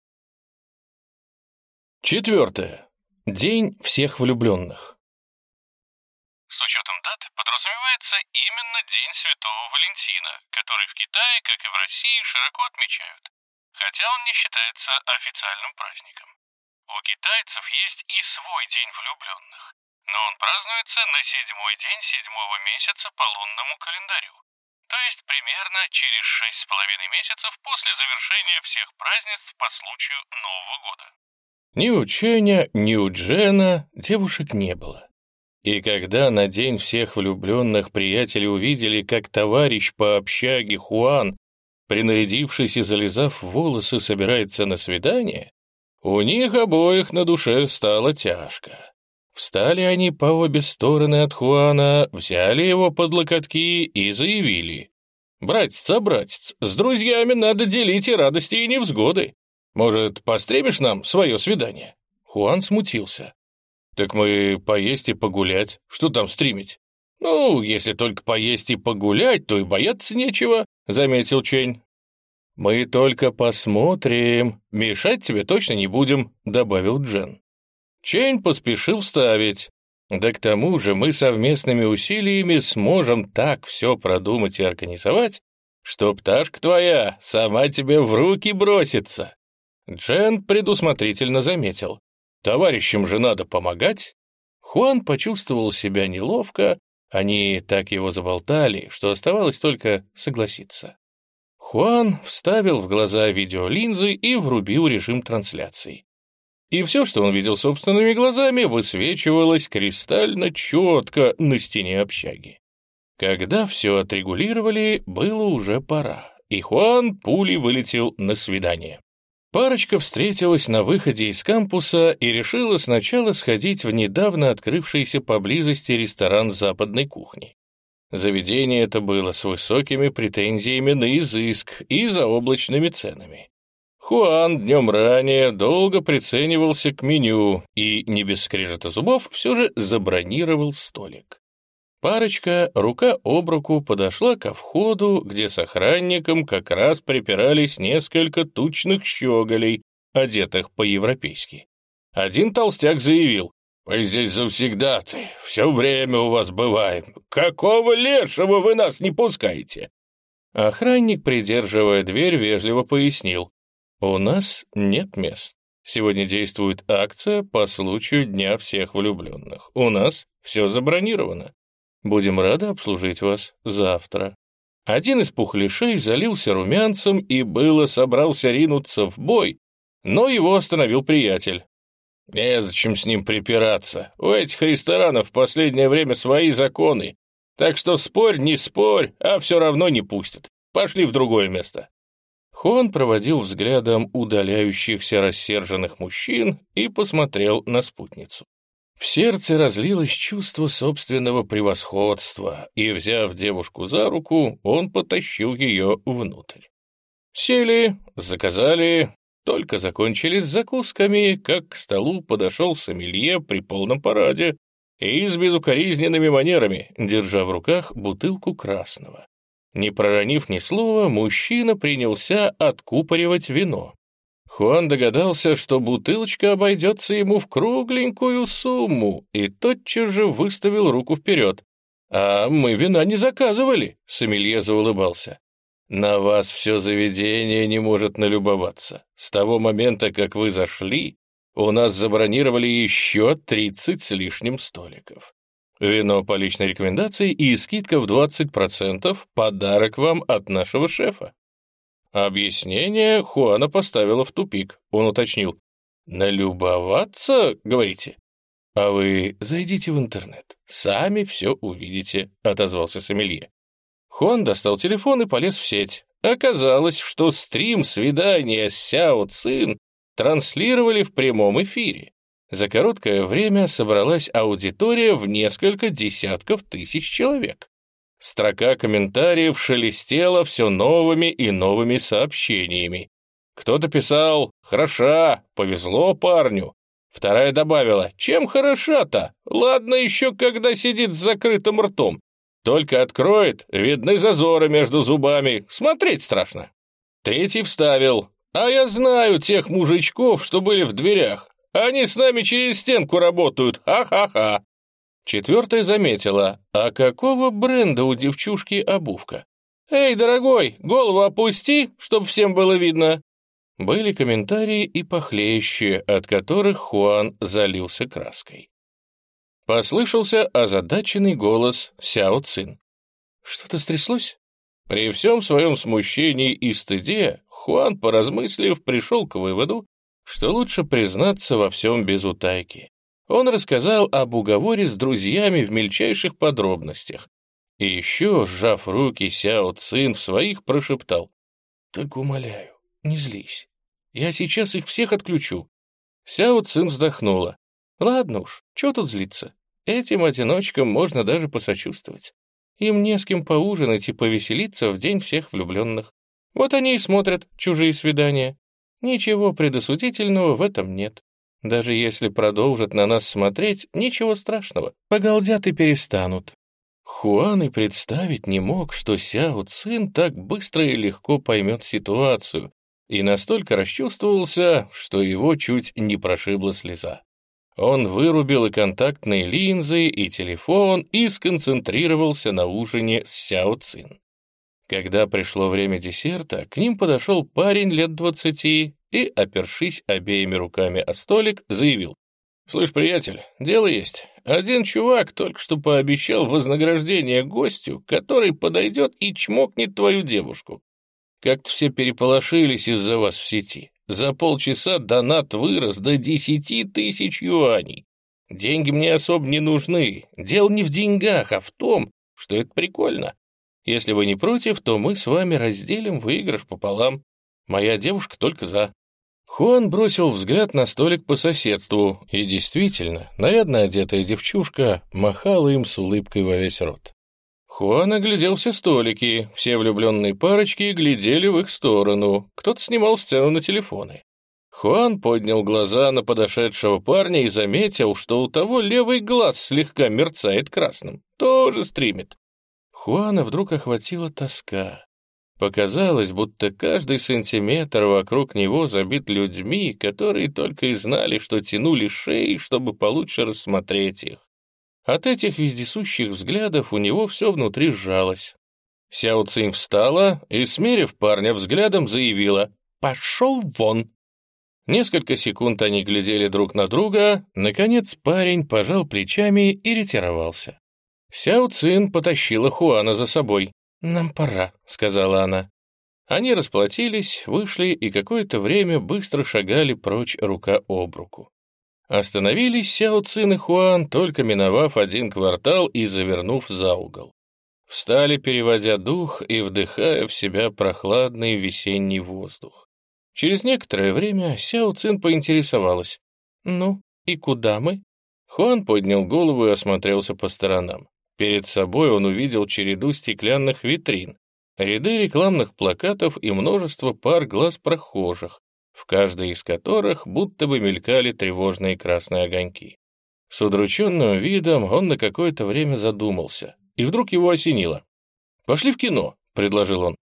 Четвертое. День всех влюбленных. С учетом дат подразумевается именно День Святого Валентина, который в Китае, как и в России, широко отмечают, хотя он не считается официальным праздником. У китайцев есть и свой День влюбленных, но он празднуется на седьмой день седьмого месяца по лунному календарю, то есть примерно через шесть с половиной месяцев после завершения всех празднеств по случаю Нового года. Ни у Чэня, ни у Джена девушек не было. И когда на день всех влюбленных приятели увидели, как товарищ по общаге Хуан, принарядившись и залезав в волосы, собирается на свидание, у них обоих на душе стало тяжко. Встали они по обе стороны от Хуана, взяли его под локотки и заявили: «Братец-братец, с друзьями надо делить и радости, и невзгоды. Может, постримишь нам свое свидание?» Хуан смутился. «Так мы поесть и погулять. Что там стримить?» «Ну, если только поесть и погулять, то и бояться нечего», — заметил Чэнь. «Мы только посмотрим. Мешать тебе точно не будем», — добавил Джен. Чэнь поспешил вставить. «Да к тому же мы совместными усилиями сможем так все продумать и организовать, что пташка твоя сама тебе в руки бросится». Джен предусмотрительно заметил: «Товарищам же надо помогать». Хуан почувствовал себя неловко, они так его заболтали, что оставалось только согласиться. Хуан вставил в глаза видеолинзы и врубил режим трансляции. И все, что он видел собственными глазами, высвечивалось кристально четко на стене общаги. Когда все отрегулировали, было уже пора, и Хуан пулей вылетел на свидание. Парочка встретилась на выходе из кампуса и решила сначала сходить в недавно открывшийся поблизости ресторан западной кухни. Заведение это было с высокими претензиями на изыск и заоблачными ценами. Хуан днем ранее долго приценивался к меню и, не без скрежета зубов, все же забронировал столик. Парочка рука об руку подошла ко входу, где с охранником как раз припирались несколько тучных щеголей, одетых по-европейски. Один толстяк заявил: «Мы здесь завсегдаты, все время у вас бываем. Какого лешего вы нас не пускаете?» Охранник, придерживая дверь, вежливо пояснил: «У нас нет мест. Сегодня действует акция по случаю Дня всех влюбленных. У нас все забронировано. Будем рады обслужить вас завтра». Один из пухляшей залился румянцем и было собрался ринуться в бой, но его остановил приятель. «Незачем с ним припираться. У этих ресторанов в последнее время свои законы. Так что спорь, не спорь, а все равно не пустят. Пошли в другое место». Хуан проводил взглядом удаляющихся рассерженных мужчин и посмотрел на спутницу. В сердце разлилось чувство собственного превосходства, и, взяв девушку за руку, он потащил ее внутрь. Сели, заказали, только закончили с закусками, как к столу подошел сомелье при полном параде и с безукоризненными манерами, держа в руках бутылку красного. Не проронив ни слова, мужчина принялся откупоривать вино. Хуан догадался, что бутылочка обойдется ему в кругленькую сумму, и тотчас же выставил руку вперед. «А мы вина не заказывали», — сомелье заулыбался. «На вас все заведение не может налюбоваться. С того момента, как вы зашли, у нас забронировали еще тридцать с лишним столиков. Вино по личной рекомендации и скидка в двадцать процентов — подарок вам от нашего шефа». Объяснение Хуана поставило в тупик. Он уточнил: «Налюбоваться, говорите?» «А вы зайдите в интернет, сами все увидите», — отозвался сомелье. Хуан достал телефон и полез в сеть. Оказалось, что стрим свидания с Сяо Цин транслировали в прямом эфире. За короткое время собралась аудитория в несколько десятков тысяч человек. Строка комментариев шелестела все новыми и новыми сообщениями. Кто-то писал: «Хороша, повезло парню». Вторая добавила: «Чем хороша-то? Ладно еще, когда сидит с закрытым ртом. Только откроет, видны зазоры между зубами, смотреть страшно». Третий вставил: «А я знаю тех мужичков, что были в дверях. Они с нами через стенку работают, ха-ха-ха». Четвертая заметила: «А какого бренда у девчушки обувка? Эй, дорогой, голову опусти, чтоб всем было видно». Были комментарии и похлеще, от которых Хуан залился краской. Послышался озадаченный голос Сяо Цин. «Что-то стряслось?» При всем своем смущении и стыде Хуан, поразмыслив, пришел к выводу, что лучше признаться во всем без утайки. Он рассказал об уговоре с друзьями в мельчайших подробностях. И еще, сжав руки, Сяо Цин в своих прошептал: «Только умоляю, не злись. Я сейчас их всех отключу». Сяо Цин вздохнула. «Ладно уж, чего тут злиться? Этим одиночкам можно даже посочувствовать. Им не с кем поужинать и повеселиться в день всех влюбленных. Вот они и смотрят чужие свидания. Ничего предосудительного в этом нет. Даже если продолжат на нас смотреть, ничего страшного, погалдят и перестанут». Хуан и представить не мог, что Сяо Цин так быстро и легко поймет ситуацию, и настолько расчувствовался, что его чуть не прошибла слеза. Он вырубил и контактные линзы, и телефон, и сконцентрировался на ужине с Сяо Цин. Когда пришло время десерта, к ним подошел парень лет двадцати и, опершись обеими руками о столик, заявил: «Слышь, приятель, дело есть. Один чувак только что пообещал вознаграждение гостю, который подойдет и чмокнет твою девушку. Как-то все переполошились из-за вас в сети. За полчаса донат вырос до десяти тысяч юаней. Деньги мне особо не нужны. Дело не в деньгах, а в том, что это прикольно. Если вы не против, то мы с вами разделим выигрыш пополам. Моя девушка только за». Хуан бросил взгляд на столик по соседству, и действительно, нарядно одетая девчушка махала им с улыбкой во весь рот. Хуан оглядел все столики, все влюбленные парочки глядели в их сторону, кто-то снимал сцену на телефоны. Хуан поднял глаза на подошедшего парня и заметил, что у того левый глаз слегка мерцает красным, тоже стримит. Хуана вдруг охватила тоска. Показалось, будто каждый сантиметр вокруг него забит людьми, которые только и знали, что тянули шеи, чтобы получше рассмотреть их. От этих вездесущих взглядов у него все внутри сжалось. Сяо Цинь встала и, смерив парня взглядом, заявила: «Пошел вон!». Несколько секунд они глядели друг на друга, наконец парень пожал плечами и ретировался. Сяо Цин потащила Хуана за собой. «Нам пора», — сказала она. Они расплатились, вышли и какое-то время быстро шагали прочь рука об руку. Остановились Сяо Цин и Хуан, только миновав один квартал и завернув за угол. Встали, переводя дух и вдыхая в себя прохладный весенний воздух. Через некоторое время Сяо Цин поинтересовалась: «Ну, и куда мы?» Хуан поднял голову и осмотрелся по сторонам. Перед собой он увидел череду стеклянных витрин, ряды рекламных плакатов и множество пар глаз прохожих, в каждой из которых будто бы мелькали тревожные красные огоньки. С удрученным видом он на какое-то время задумался, и вдруг его осенило. «Пошли в кино», — предложил он.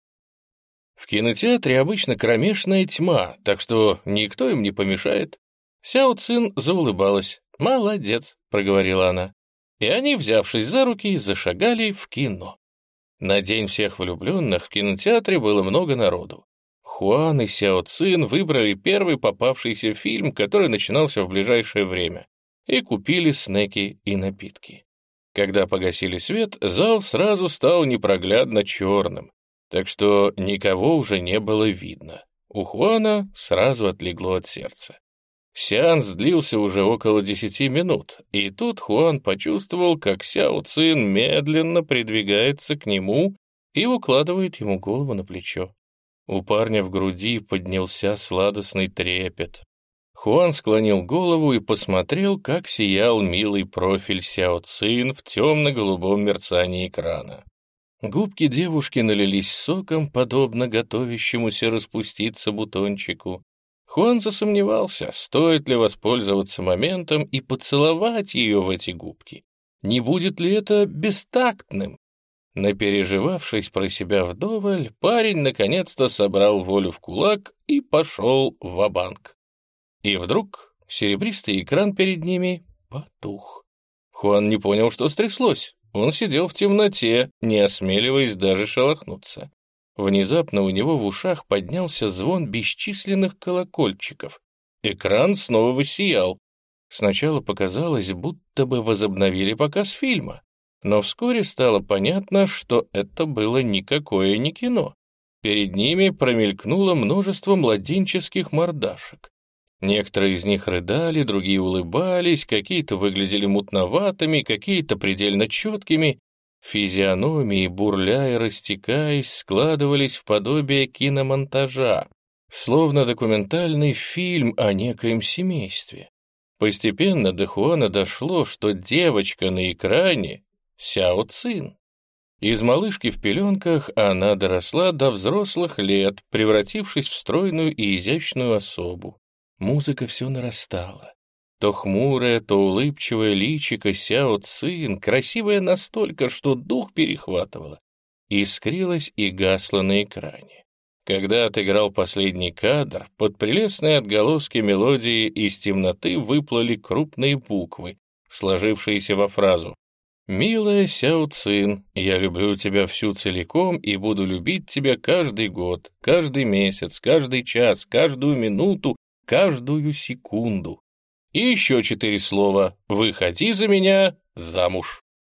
В кинотеатре обычно кромешная тьма, так что никто им не помешает. Сяо Цин заулыбалась. «Молодец», — проговорила она. И они, взявшись за руки, зашагали в кино. На День всех влюбленных в кинотеатре было много народу. Хуан и Сяо Цин выбрали первый попавшийся фильм, который начинался в ближайшее время, и купили снеки и напитки. Когда погасили свет, зал сразу стал непроглядно черным, так что никого уже не было видно. У Хуана сразу отлегло от сердца. Сеанс длился уже около десяти минут, и тут Хуан почувствовал, как Сяо Цин медленно придвигается к нему и укладывает ему голову на плечо. У парня в груди поднялся сладостный трепет. Хуан склонил голову и посмотрел, как сиял милый профиль Сяо Цин в темно-голубом мерцании экрана. Губки девушки налились соком, подобно готовящемуся распуститься бутончику. Хуан засомневался, стоит ли воспользоваться моментом и поцеловать ее в эти губки. Не будет ли это бестактным? Напереживавшись про себя вдоволь, парень наконец-то собрал волю в кулак и пошел ва-банк. И вдруг серебристый экран перед ними потух. Хуан не понял, что стряслось. Он сидел в темноте, не осмеливаясь даже шелохнуться. Внезапно у него в ушах поднялся звон бесчисленных колокольчиков. Экран снова воссиял. Сначала показалось, будто бы возобновили показ фильма, но вскоре стало понятно, что это было никакое не кино. Перед ними промелькнуло множество младенческих мордашек. Некоторые из них рыдали, другие улыбались, какие-то выглядели мутноватыми, какие-то предельно четкими. Физиономии, бурляя, растекаясь, складывались в подобие киномонтажа, словно документальный фильм о некоем семействе. Постепенно до Хуана дошло, что девочка на экране — Сяо Цин. Из малышки в пеленках она доросла до взрослых лет, превратившись в стройную и изящную особу. Музыка все нарастала. То хмурое, то улыбчивое личико Сяо Цин, красивое настолько, что дух перехватывало, искрилось и гасло на экране. Когда отыграл последний кадр, под прелестные отголоски мелодии из темноты выплыли крупные буквы, сложившиеся во фразу: «Милая Сяо Цин, я люблю тебя всю целиком и буду любить тебя каждый год, каждый месяц, каждый час, каждую минуту, каждую секунду». И еще четыре слова: «Выходи за меня замуж».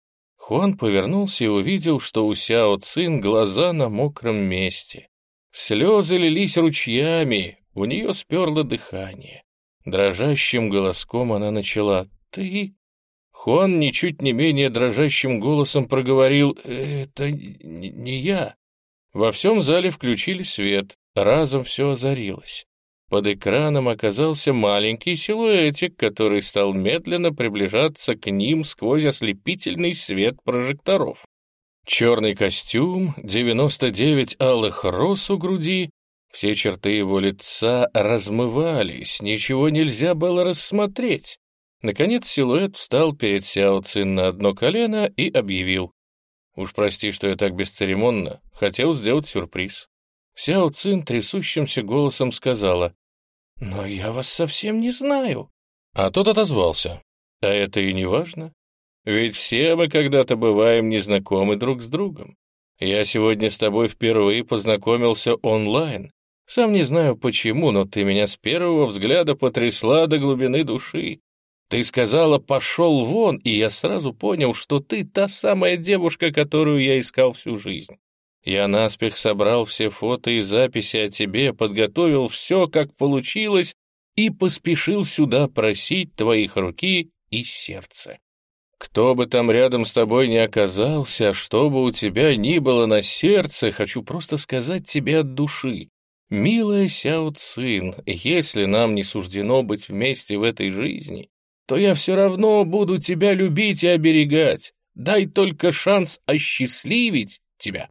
Хуан повернулся и увидел, что у Сяо Цин глаза на мокром месте. Слезы лились ручьями, у нее сперло дыхание. Дрожащим голоском она начала: «Ты?» Хуан ничуть не менее дрожащим голосом проговорил: «Это не я». Во всем зале включили свет, разом все озарилось. Под экраном оказался маленький силуэтик, который стал медленно приближаться к ним сквозь ослепительный свет прожекторов. Черный костюм, девяносто девять алых роз у груди, все черты его лица размывались, ничего нельзя было рассмотреть. Наконец силуэт встал перед Сяо Цин на одно колено и объявил: «Уж прости, что я так бесцеремонно, хотел сделать сюрприз». Сяо Цин трясущимся голосом сказала: «Но я вас совсем не знаю». А тот отозвался: «А это и не важно. Ведь все мы когда-то бываем незнакомы друг с другом. Я сегодня с тобой впервые познакомился онлайн. Сам не знаю почему, но ты меня с первого взгляда потрясла до глубины души. Ты сказала «пошел вон», и я сразу понял, что ты та самая девушка, которую я искал всю жизнь. Я наспех собрал все фото и записи о тебе, подготовил все, как получилось, и поспешил сюда просить твоих руки и сердца. Кто бы там рядом с тобой ни оказался, что бы у тебя ни было на сердце, хочу просто сказать тебе от души. Милая Сяо Цин, если нам не суждено быть вместе в этой жизни, то я все равно буду тебя любить и оберегать. Дай только шанс осчастливить тебя».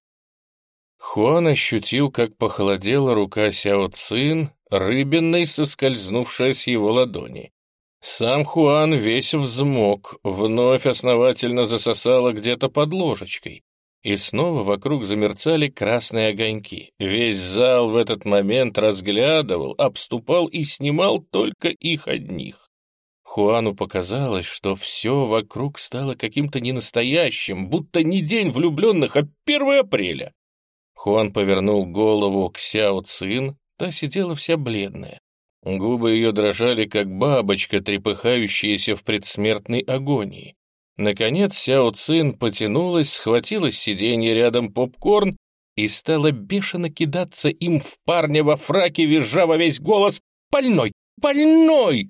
Хуан ощутил, как похолодела рука Сяо Цин, рыбиной соскользнувшая с его ладони. Сам Хуан весь взмок, вновь основательно засосало где-то под ложечкой, и снова вокруг замерцали красные огоньки. Весь зал в этот момент разглядывал, обступал и снимал только их одних. Хуану показалось, что все вокруг стало каким-то ненастоящим, будто не день влюбленных, а первое апреля. Хуан повернул голову к Сяо Цин, та сидела вся бледная. Губы ее дрожали, как бабочка, трепыхающаяся в предсмертной агонии. Наконец Сяо Цин потянулась, схватила с сиденья рядом попкорн и стала бешено кидаться им в парня во фраке, визжа во весь голос: «Больной! Больной!»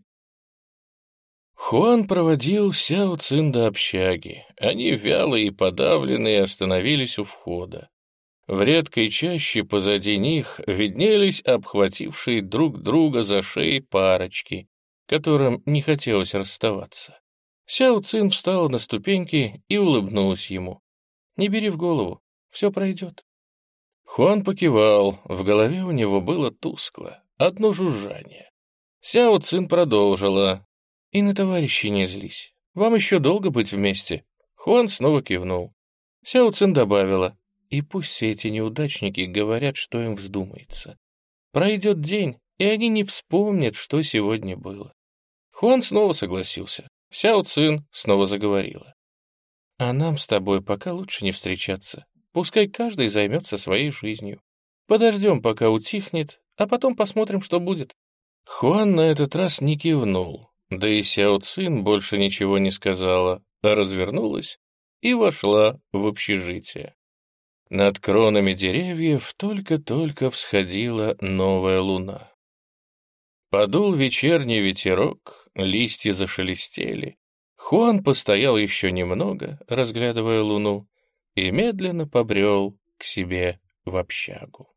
Хуан проводил Сяо Цин до общаги. Они, вялые и подавленные, остановились у входа. В редкой чаще позади них виднелись обхватившие друг друга за шеи парочки, которым не хотелось расставаться. Сяо Цин встала на ступеньки и улыбнулась ему. «Не бери в голову, все пройдет». Хуан покивал, в голове у него было тускло, одно жужжание. Сяо Цин продолжила: «И на товарищей не злись, вам еще долго быть вместе». Хуан снова кивнул. Сяо Цин добавила: «И пусть все эти неудачники говорят, что им вздумается. Пройдет день, и они не вспомнят, что сегодня было». Хуан снова согласился. Сяо Цин снова заговорила: «А нам с тобой пока лучше не встречаться. Пускай каждый займется своей жизнью. Подождем, пока утихнет, а потом посмотрим, что будет». Хуан на этот раз не кивнул, да и Сяо Цин больше ничего не сказала, а развернулась и вошла в общежитие. Над кронами деревьев только-только всходила новая луна. Подул вечерний ветерок, листья зашелестели. Хуан постоял еще немного, разглядывая луну, и медленно побрел к себе в общагу.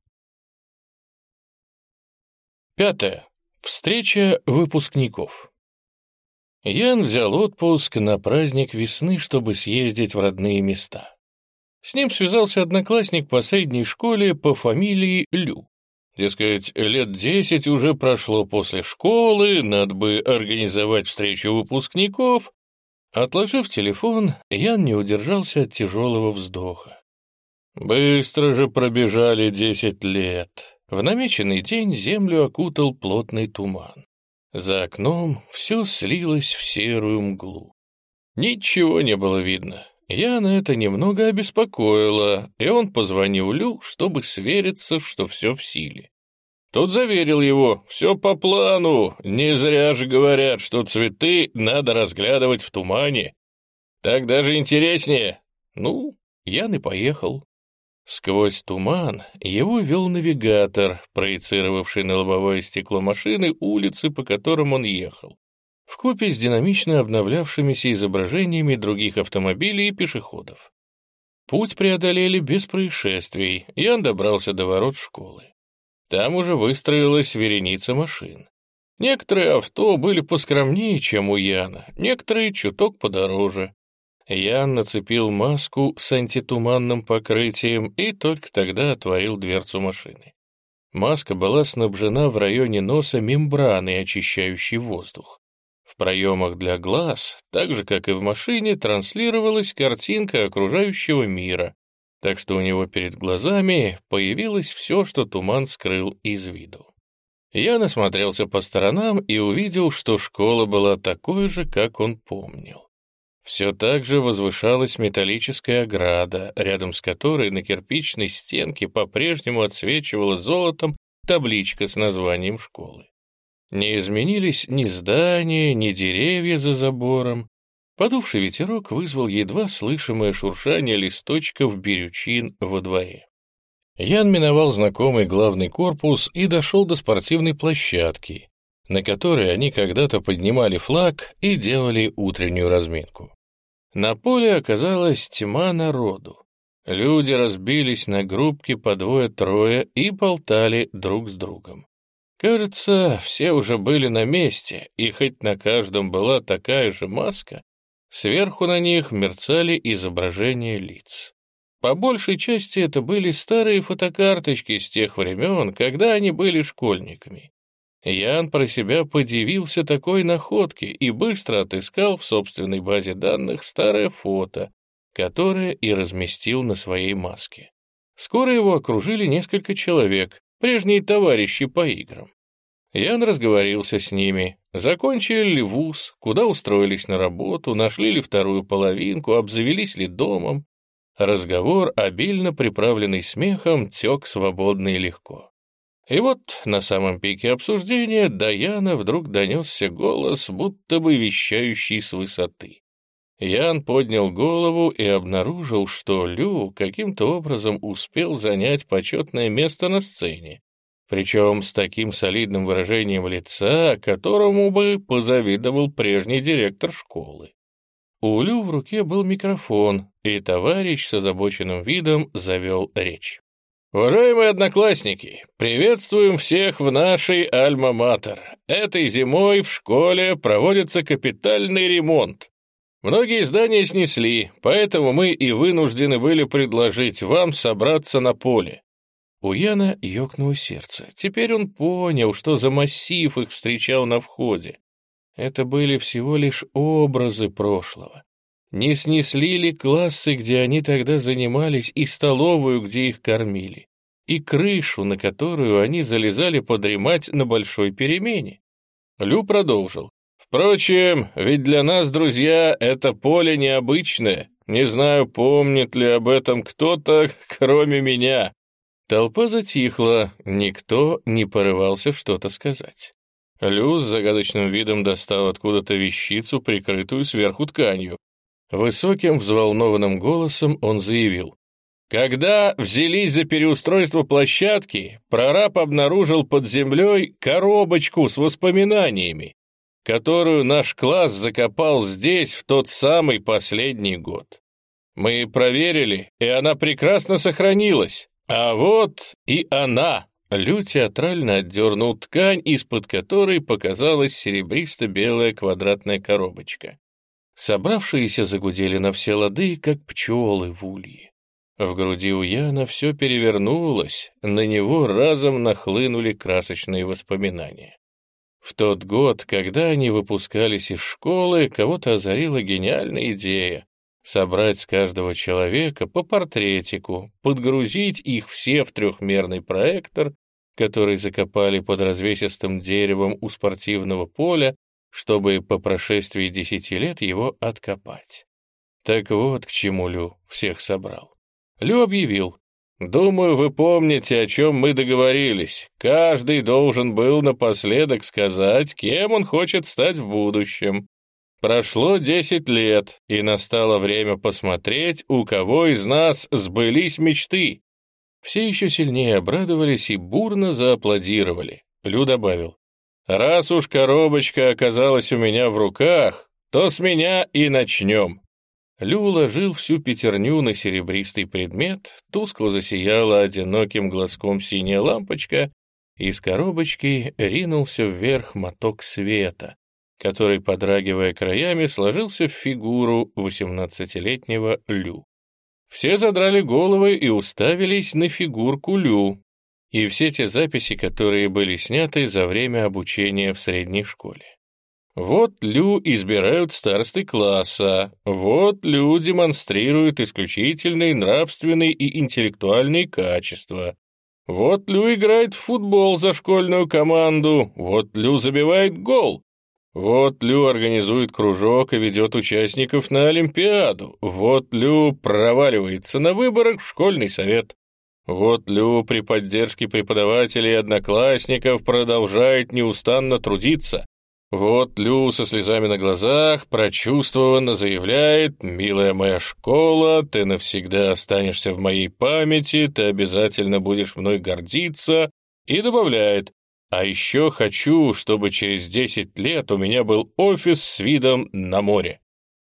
Пятое. Встреча выпускников. Ян взял отпуск на праздник весны, чтобы съездить в родные места. С ним связался одноклассник по средней школе по фамилии Лю. Дескать, лет десять уже прошло после школы, надо бы организовать встречу выпускников. Отложив телефон, Ян не удержался от тяжелого вздоха. Быстро же пробежали десять лет. В намеченный день землю окутал плотный туман. За окном все слилось в серую мглу. Ничего не было видно. Яна это немного обеспокоило, и он позвонил Лю, чтобы свериться, что все в силе. Тот заверил его: все по плану, не зря же говорят, что цветы надо разглядывать в тумане. Так даже интереснее. Ну, Ян и поехал. Сквозь туман его вел навигатор, проецировавший на лобовое стекло машины улицы, по которым он ехал, вкупе с динамично обновлявшимися изображениями других автомобилей и пешеходов. Путь преодолели без происшествий, Ян добрался до ворот школы. Там уже выстроилась вереница машин. Некоторые авто были поскромнее, чем у Яна, некоторые чуток подороже. Ян нацепил маску с антитуманным покрытием и только тогда отворил дверцу машины. Маска была снабжена в районе носа мембраной, очищающей воздух. В проемах для глаз, так же, как и в машине, транслировалась картинка окружающего мира, так что у него перед глазами появилось все, что туман скрыл из виду. Я насмотрелся по сторонам и увидел, что школа была такой же, как он помнил. Все так же возвышалась металлическая ограда, рядом с которой на кирпичной стенке по-прежнему отсвечивала золотом табличка с названием школы. Не изменились ни здания, ни деревья за забором. Подувший ветерок вызвал едва слышимое шуршание листочков берючин во дворе. Ян миновал знакомый главный корпус и дошел до спортивной площадки, на которой они когда-то поднимали флаг и делали утреннюю разминку. На поле оказалась тьма народу. Люди разбились на группки по двое-трое и болтали друг с другом. Кажется, все уже были на месте, и хоть на каждом была такая же маска, сверху на них мерцали изображения лиц. По большей части это были старые фотокарточки с тех времен, когда они были школьниками. Ян про себя подивился такой находке и быстро отыскал в собственной базе данных старое фото, которое и разместил на своей маске. Скоро его окружили несколько человек, прежние товарищи по играм. Ян разговорился с ними, закончили ли вуз, куда устроились на работу, нашли ли вторую половинку, обзавелись ли домом. Разговор, обильно приправленный смехом, тек свободно и легко. И вот на самом пике обсуждения до Яна вдруг донесся голос, будто бы вещающий с высоты. Ян поднял голову и обнаружил, что Лю каким-то образом успел занять почетное место на сцене, причем с таким солидным выражением лица, которому бы позавидовал прежний директор школы. У Лю в руке был микрофон, и товарищ с озабоченным видом завел речь. «Уважаемые одноклассники, приветствуем всех в нашей альма-матер. Этой зимой в школе проводится капитальный ремонт. Многие здания снесли, поэтому мы и вынуждены были предложить вам собраться на поле». У Яна ёкнуло сердце. Теперь он понял, что за массив их встречал на входе. Это были всего лишь образы прошлого. Не снесли ли классы, где они тогда занимались, и столовую, где их кормили, и крышу, на которую они залезали подремать на большой перемене? Лю продолжил. Впрочем, ведь для нас, друзья, это поле необычное. Не знаю, помнит ли об этом кто-то, кроме меня. Толпа затихла, никто не порывался что-то сказать. Лю с загадочным видом достал откуда-то вещицу, прикрытую сверху тканью. Высоким, взволнованным голосом он заявил. Когда взялись за переустройство площадки, прораб обнаружил под землей коробочку с воспоминаниями, которую наш класс закопал здесь в тот самый последний год. Мы проверили, и она прекрасно сохранилась. А вот и она. Лю театрально отдернул ткань, из-под которой показалась серебристо-белая квадратная коробочка. Собравшиеся загудели на все лады, как пчелы в улье. В груди у Яна все перевернулось, на него разом нахлынули красочные воспоминания. В тот год, когда они выпускались из школы, кого-то озарила гениальная идея собрать с каждого человека по портретику, подгрузить их все в трехмерный проектор, который закопали под развесистым деревом у спортивного поля, чтобы по прошествии десяти лет его откопать. Так вот к чему Лю всех собрал. Лю объявил: «Думаю, вы помните, о чем мы договорились. Каждый должен был напоследок сказать, кем он хочет стать в будущем. Прошло десять лет, и настало время посмотреть, у кого из нас сбылись мечты». Все еще сильнее обрадовались и бурно зааплодировали. Лю добавил: «Раз уж коробочка оказалась у меня в руках, то с меня и начнем». Лю уложил всю пятерню на серебристый предмет, тускло засияла одиноким глазком синяя лампочка, Из коробочки ринулся вверх моток света, который, подрагивая краями, сложился в фигуру восемнадцатилетнего Лю. Все задрали головы и уставились на фигурку Лю, и все те записи, которые были сняты за время обучения в средней школе. Вот Лю избирают старостой класса, вот Лю демонстрирует исключительные нравственные и интеллектуальные качества, вот Лю играет в футбол за школьную команду, вот Лю забивает гол, вот Лю организует кружок и ведет участников на Олимпиаду, вот Лю проваливается на выборах в школьный совет. Вот Лю при поддержке преподавателей и одноклассников продолжает неустанно трудиться. Вот Лю со слезами на глазах прочувствованно заявляет: «Милая моя школа, ты навсегда останешься в моей памяти, ты обязательно будешь мной гордиться», и добавляет: «А еще хочу, чтобы через десять лет у меня был офис с видом на море».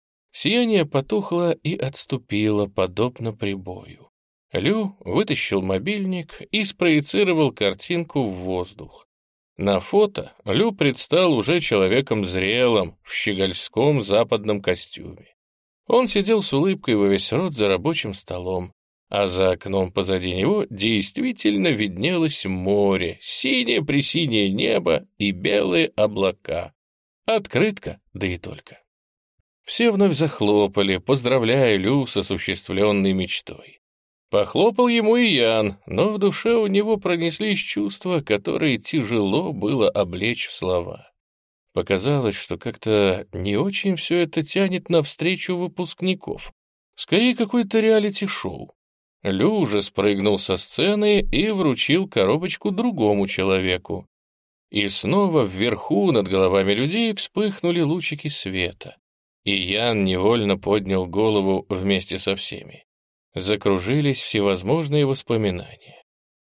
Сияние потухло и отступило, подобно прибою. Лю вытащил мобильник и спроецировал картинку в воздух. На фото Лю предстал уже человеком зрелым, в щегольском западном костюме. Он сидел с улыбкой во весь рот за рабочим столом, а за окном позади него действительно виднелось море, синее-пресинее небо и белые облака. Открытка, да и только. Все вновь захлопали, поздравляя Лю с осуществленной мечтой. Похлопал ему и Ян, но в душе у него пронеслись чувства, которые тяжело было облечь в слова. Показалось, что как-то не очень все это тянет навстречу выпускников. Скорее, какое-то реалити-шоу. Лю уже спрыгнул со сцены и вручил коробочку другому человеку. И снова вверху над головами людей вспыхнули лучики света. И Ян невольно поднял голову вместе со всеми. Закружились всевозможные воспоминания.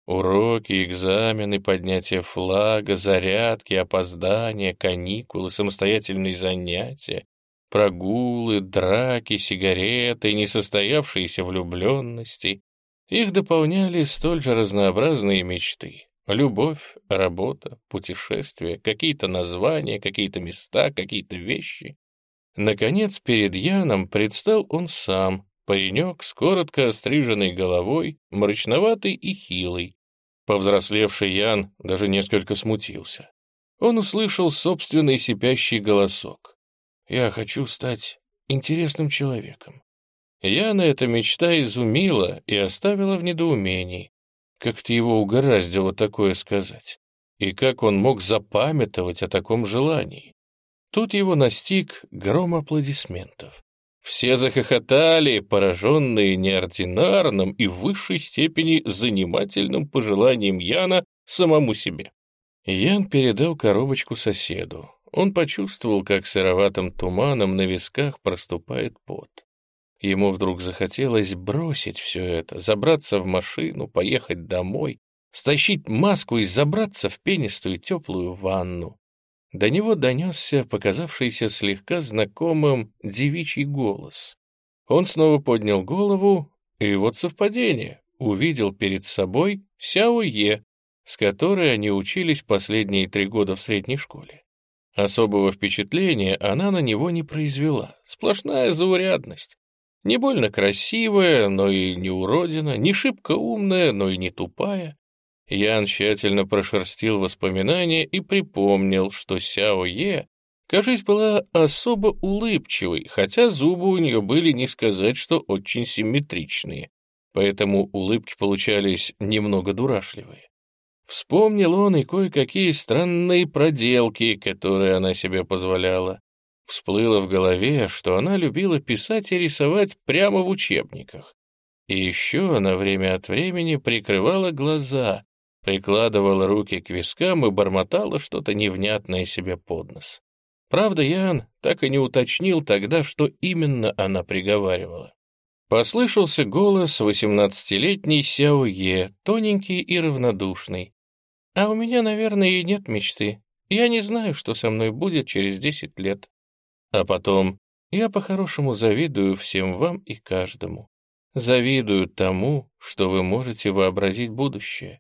Уроки, экзамены, поднятие флага, зарядки, опоздания, каникулы, самостоятельные занятия, прогулы, драки, сигареты, несостоявшиеся влюбленности. Их дополняли столь же разнообразные мечты. Любовь, работа, путешествия, какие-то названия, какие-то места, какие-то вещи. Наконец, перед Яном предстал он сам, паренек с коротко остриженной головой, мрачноватый и хилый. Повзрослевший Ян даже несколько смутился. Он услышал собственный сипящий голосок. «Я хочу стать интересным человеком». Яна эта мечта изумила и оставила в недоумении. Как-то его угораздило такое сказать. И как он мог запамятовать о таком желании? Тут его настиг гром аплодисментов. Все захохотали, пораженные неординарным и в высшей степени занимательным пожеланием Яна самому себе. Ян передал коробочку соседу. Он почувствовал, как сыроватым туманом на висках проступает пот. Ему вдруг захотелось бросить все это, забраться в машину, поехать домой, стащить маску и забраться в пенистую теплую ванну. До него донесся показавшийся слегка знакомым девичий голос. Он снова поднял голову, и вот совпадение, увидел перед собой Сяо Е, с которой они учились последние три года в средней школе. Особого впечатления она на него не произвела, сплошная заурядность. Не больно красивая, но и не уродина, не шибко умная, но и не тупая. Ян тщательно прошерстил воспоминания и припомнил, что Сяо Е, кажись, была особо улыбчивой, хотя зубы у нее были не сказать, что очень симметричные, поэтому улыбки получались немного дурашливые. Вспомнил он и кое-какие странные проделки, которые она себе позволяла. Всплыло в голове, что она любила писать и рисовать прямо в учебниках. И еще она время от времени прикрывала глаза, прикладывала руки к вискам и бормотала что-то невнятное себе под нос. Правда, Ян так и не уточнил тогда, что именно она приговаривала. Послышался голос восемнадцатилетней Сяо Е, тоненький и равнодушный. «А у меня, наверное, и нет мечты. Я не знаю, что со мной будет через десять лет». А потом: «Я по-хорошему завидую всем вам и каждому. Завидую тому, что вы можете вообразить будущее.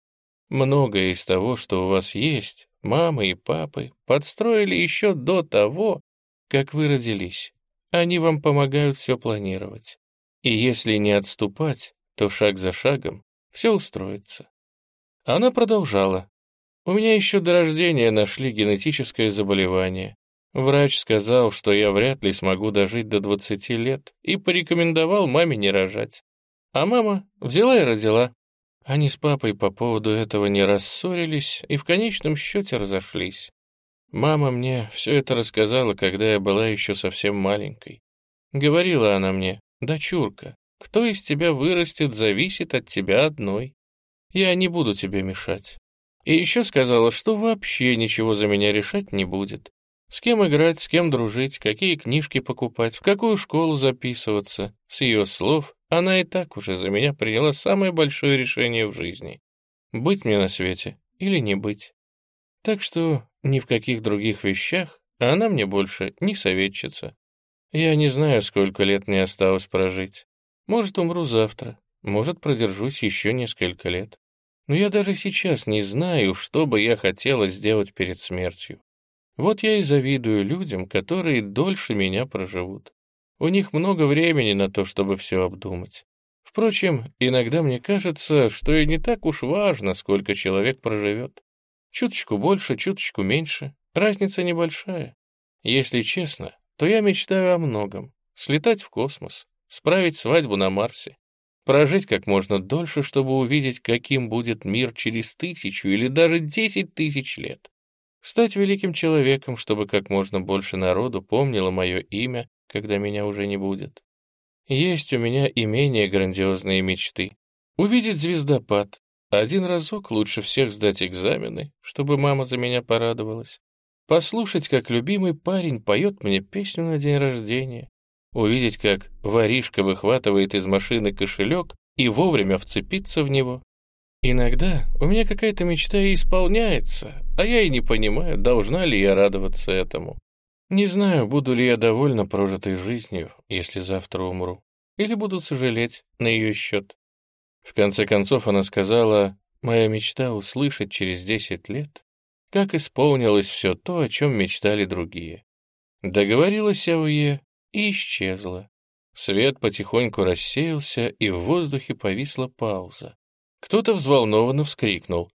Многое из того, что у вас есть, мамы и папы подстроили еще до того, как вы родились. Они вам помогают все планировать. И если не отступать, то шаг за шагом все устроится. Она продолжала. У меня еще до рождения нашли генетическое заболевание. Врач сказал, что я вряд ли смогу дожить до двадцати лет, и порекомендовал маме не рожать. А мама взяла и родила. Они с папой по поводу этого не рассорились и в конечном счете разошлись. Мама мне все это рассказала, когда я была еще совсем маленькой. Говорила она мне: «Дочурка, кто из тебя вырастет, зависит от тебя одной. Я не буду тебе мешать». И еще сказала, что вообще ничего за меня решать не будет. С кем играть, с кем дружить, какие книжки покупать, в какую школу записываться. С ее слов, она и так уже за меня приняла самое большое решение в жизни. Быть мне на свете или не быть. Так что ни в каких других вещах она мне больше не советчица. Я не знаю, сколько лет мне осталось прожить. Может, умру завтра, может, продержусь еще несколько лет. Но я даже сейчас не знаю, что бы я хотела сделать перед смертью. Вот я и завидую людям, которые дольше меня проживут. У них много времени на то, чтобы все обдумать. Впрочем, иногда мне кажется, что и не так уж важно, сколько человек проживет. Чуточку больше, чуточку меньше, разница небольшая. Если честно, то я мечтаю о многом. Слетать в космос, справить свадьбу на Марсе, прожить как можно дольше, чтобы увидеть, каким будет мир через тысячу или даже десять тысяч лет. Стать великим человеком, чтобы как можно больше народу помнило мое имя, когда меня уже не будет. Есть у меня и менее грандиозные мечты. Увидеть звездопад. Один разок лучше всех сдать экзамены, чтобы мама за меня порадовалась. Послушать, как любимый парень поет мне песню на день рождения. Увидеть, как воришка выхватывает из машины кошелек и вовремя вцепиться в него. Иногда у меня какая-то мечта и исполняется, а я и не понимаю, должна ли я радоваться этому. Не знаю, буду ли я довольна прожитой жизнью, если завтра умру, или буду сожалеть на ее счет. В конце концов она сказала: «Моя мечта услышать через десять лет, как исполнилось все то, о чем мечтали другие». Договорилась Сяое и исчезла. Свет потихоньку рассеялся, и в воздухе повисла пауза. Кто-то взволнованно вскрикнул: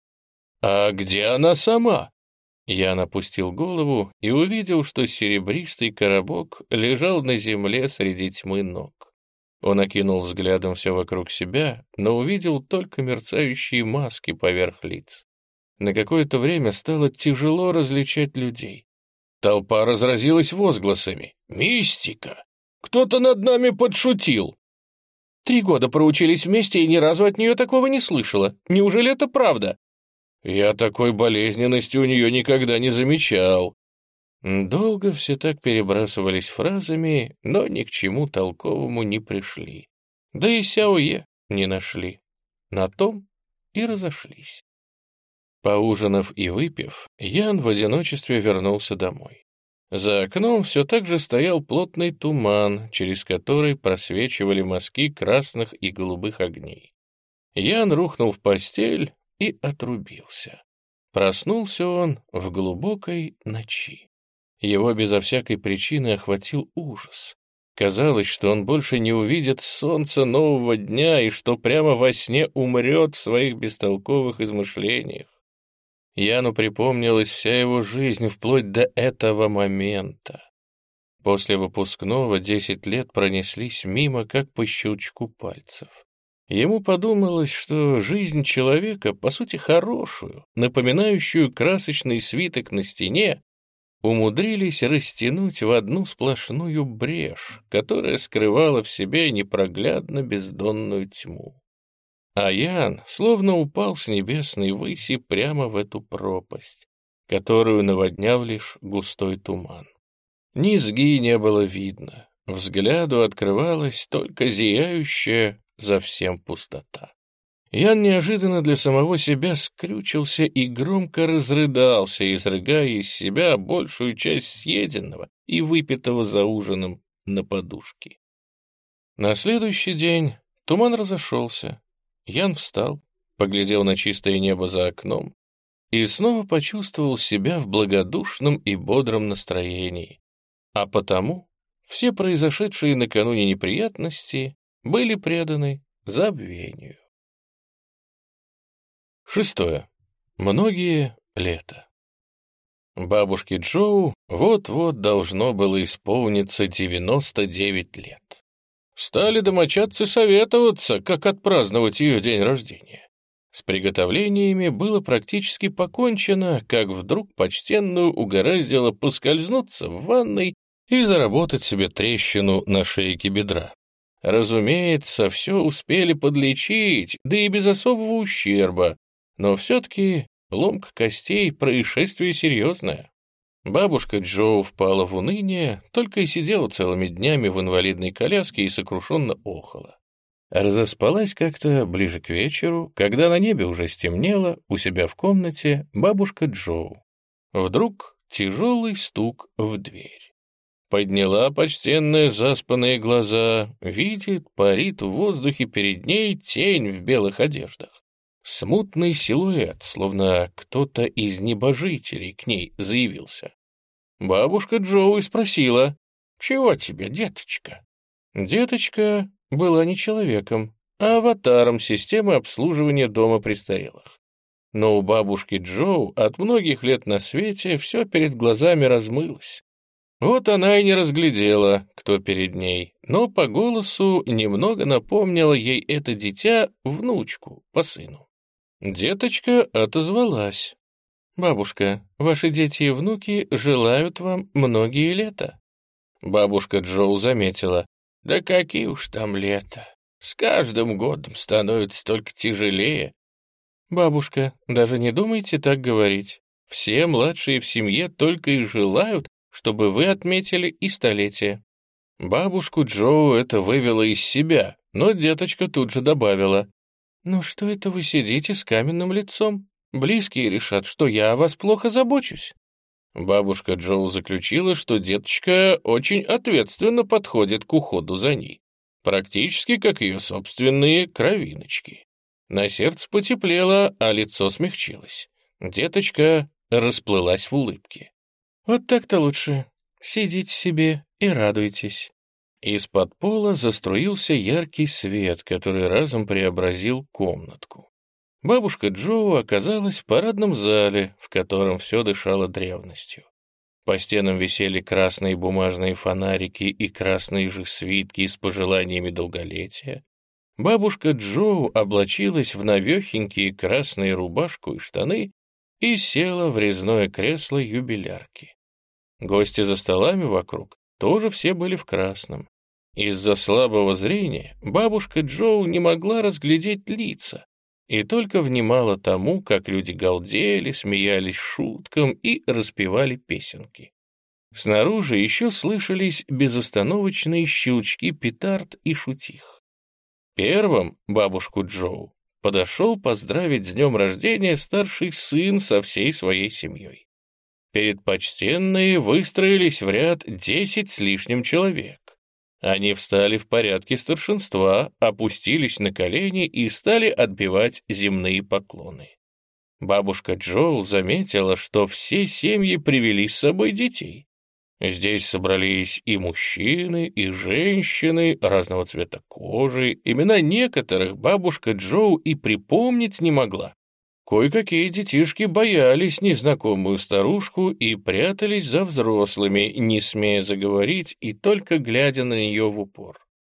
«А где она сама?» Я напустил голову и увидел, что серебристый коробок лежал на земле среди тьмы ног. Он окинул взглядом все вокруг себя, но увидел только мерцающие маски поверх лиц. На какое-то время стало тяжело различать людей. Толпа разразилась возгласами: «Мистика! Кто-то над нами подшутил!» Три года проучились вместе и ни разу от нее такого не слышала. Неужели это правда? Я такой болезненности у нее никогда не замечал. Долго все так перебрасывались фразами, но ни к чему толковому не пришли. Да и Сяое не нашли. На том и разошлись. Поужинав и выпив, Ян в одиночестве вернулся домой. За окном все так же стоял плотный туман, через который просвечивали мазки красных и голубых огней. Ян рухнул в постель и отрубился. Проснулся он в глубокой ночи. Его безо всякой причины охватил ужас. Казалось, что он больше не увидит солнца нового дня и что прямо во сне умрет в своих бестолковых измышлениях. Яну припомнилась вся его жизнь вплоть до этого момента. После выпускного десять лет пронеслись мимо, как по щелчку пальцев. Ему подумалось, что жизнь человека, по сути хорошую, напоминающую красочный свиток на стене, умудрились растянуть в одну сплошную брешь, которая скрывала в себе непроглядно бездонную тьму. А Ян словно упал с небесной выси прямо в эту пропасть, которую наводнял лишь густой туман. Низги не было видно, взгляду открывалась только зияющая за всем пустота. Ян неожиданно для самого себя скрючился и громко разрыдался, изрыгая из себя большую часть съеденного и выпитого за ужином на подушке. На следующий день туман разошелся. Ян встал, поглядел на чистое небо за окном и снова почувствовал себя в благодушном и бодром настроении. А потому все произошедшие накануне неприятности были преданы забвению. Шестое. Многие лета. Бабушке Джоу вот-вот должно было исполниться девяносто девять лет. Стали домочадцы советоваться, как отпраздновать ее день рождения. С приготовлениями было практически покончено, как вдруг почтенную угораздило поскользнуться в ванной и заработать себе трещину на шейке бедра. Разумеется, все успели подлечить, да и без особого ущерба, но все-таки ломка костей — происшествие серьезное. Бабушка Джоу впала в уныние, только и сидела целыми днями в инвалидной коляске и сокрушенно охала. Разоспалась как-то ближе к вечеру, когда на небе уже стемнело, у себя в комнате бабушка Джоу. Вдруг тяжелый стук в дверь. Подняла почтенная заспанные глаза, видит, парит в воздухе перед ней тень в белых одеждах. Смутный силуэт, словно кто-то из небожителей к ней заявился. Бабушка Джоу и спросила: «Чего тебе, деточка?» Деточка была не человеком, а аватаром системы обслуживания дома престарелых. Но у бабушки Джоу от многих лет на свете все перед глазами размылось. Вот она и не разглядела, кто перед ней, но по голосу немного напомнило ей это дитя внучку по сыну. Деточка отозвалась: «Бабушка, ваши дети и внуки желают вам многие лета». Бабушка Джоу заметила: «Да какие уж там лета! С каждым годом становится только тяжелее». «Бабушка, даже не думайте так говорить. Все младшие в семье только и желают, чтобы вы отметили и столетие». Бабушку Джоу это вывело из себя, но деточка тут же добавила: «Ну что это вы сидите с каменным лицом? Близкие решат, что я о вас плохо забочусь». Бабушка Джоу заключила, что деточка очень ответственно подходит к уходу за ней, практически как ее собственные кровиночки. На сердце потеплело, а лицо смягчилось. Деточка расплылась в улыбке. «Вот так-то лучше. Сидите себе и радуйтесь». Из-под пола заструился яркий свет, который разом преобразил комнатку. Бабушка Джоу оказалась в парадном зале, в котором все дышало древностью. По стенам висели красные бумажные фонарики и красные же свитки с пожеланиями долголетия. Бабушка Джоу облачилась в новехенькие красные рубашку и штаны и села в резное кресло юбилярки. Гости за столами вокруг тоже все были в красном. Из-за слабого зрения бабушка Джоу не могла разглядеть лица и только внимала тому, как люди галдели, смеялись шуткам и распевали песенки. Снаружи еще слышались безостановочные щелчки петард и шутих. Первым бабушку Джоу подошел поздравить с днем рождения старший сын со всей своей семьей. Перед почтенные выстроились в ряд десять с лишним человек. Они встали в порядке старшинства, опустились на колени и стали отбивать земные поклоны. Бабушка Джоу заметила, что все семьи привели с собой детей. Здесь собрались и мужчины, и женщины разного цвета кожи. Имена некоторых бабушка Джоу и припомнить не могла. Кое-какие детишки боялись незнакомую старушку и прятались за взрослыми, не смея заговорить и только глядя на нее в упор.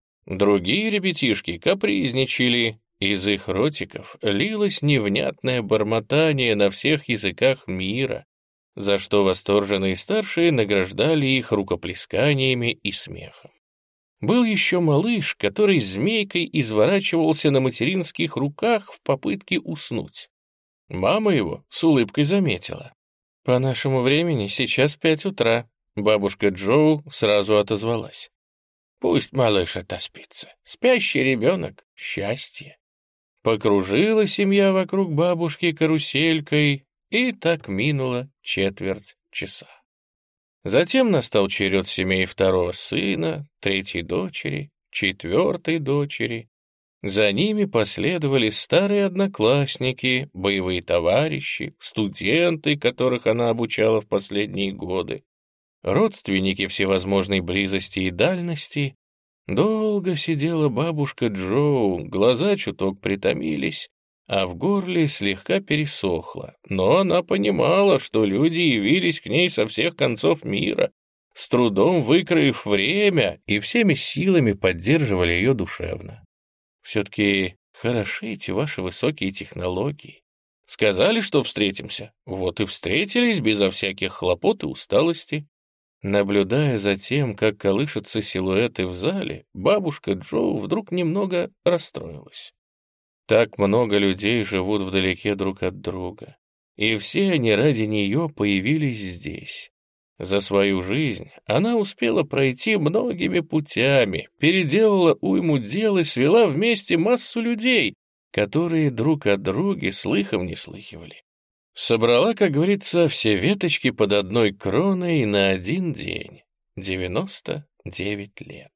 Другие ребятишки капризничали, из их ротиков лилось невнятное бормотание на всех языках мира, за что восторженные старшие награждали их рукоплесканиями и смехом. Был еще малыш, который змейкой изворачивался на материнских руках в попытке уснуть. Мама его с улыбкой заметила: «По нашему времени сейчас пять утра». Бабушка Джоу сразу отозвалась: «Пусть малыш отоспится. Спящий ребенок — счастье». Покружила семья вокруг бабушки каруселькой, и так минула четверть часа. Затем настал черед семей второго сына, третьей дочери, четвертой дочери. За ними последовали старые одноклассники, боевые товарищи, студенты, которых она обучала в последние годы, родственники всевозможной близости и дальности. Долго сидела бабушка Джоу, глаза чуток притомились, а в горле слегка пересохло, но она понимала, что люди явились к ней со всех концов мира, с трудом выкроив время и всеми силами поддерживали ее душевно. Все-таки хороши эти ваши высокие технологии. Сказали, что встретимся, вот и встретились безо всяких хлопот и усталости. Наблюдая за тем, как колышутся силуэты в зале, бабушка Джоу вдруг немного расстроилась. Так много людей живут вдалеке друг от друга, и все они ради нее появились здесь. За свою жизнь она успела пройти многими путями, переделала уйму дел и свела вместе массу людей, которые друг о друге слыхом не слыхивали. Собрала, как говорится, все веточки под одной кроной на один день. девяносто девять лет.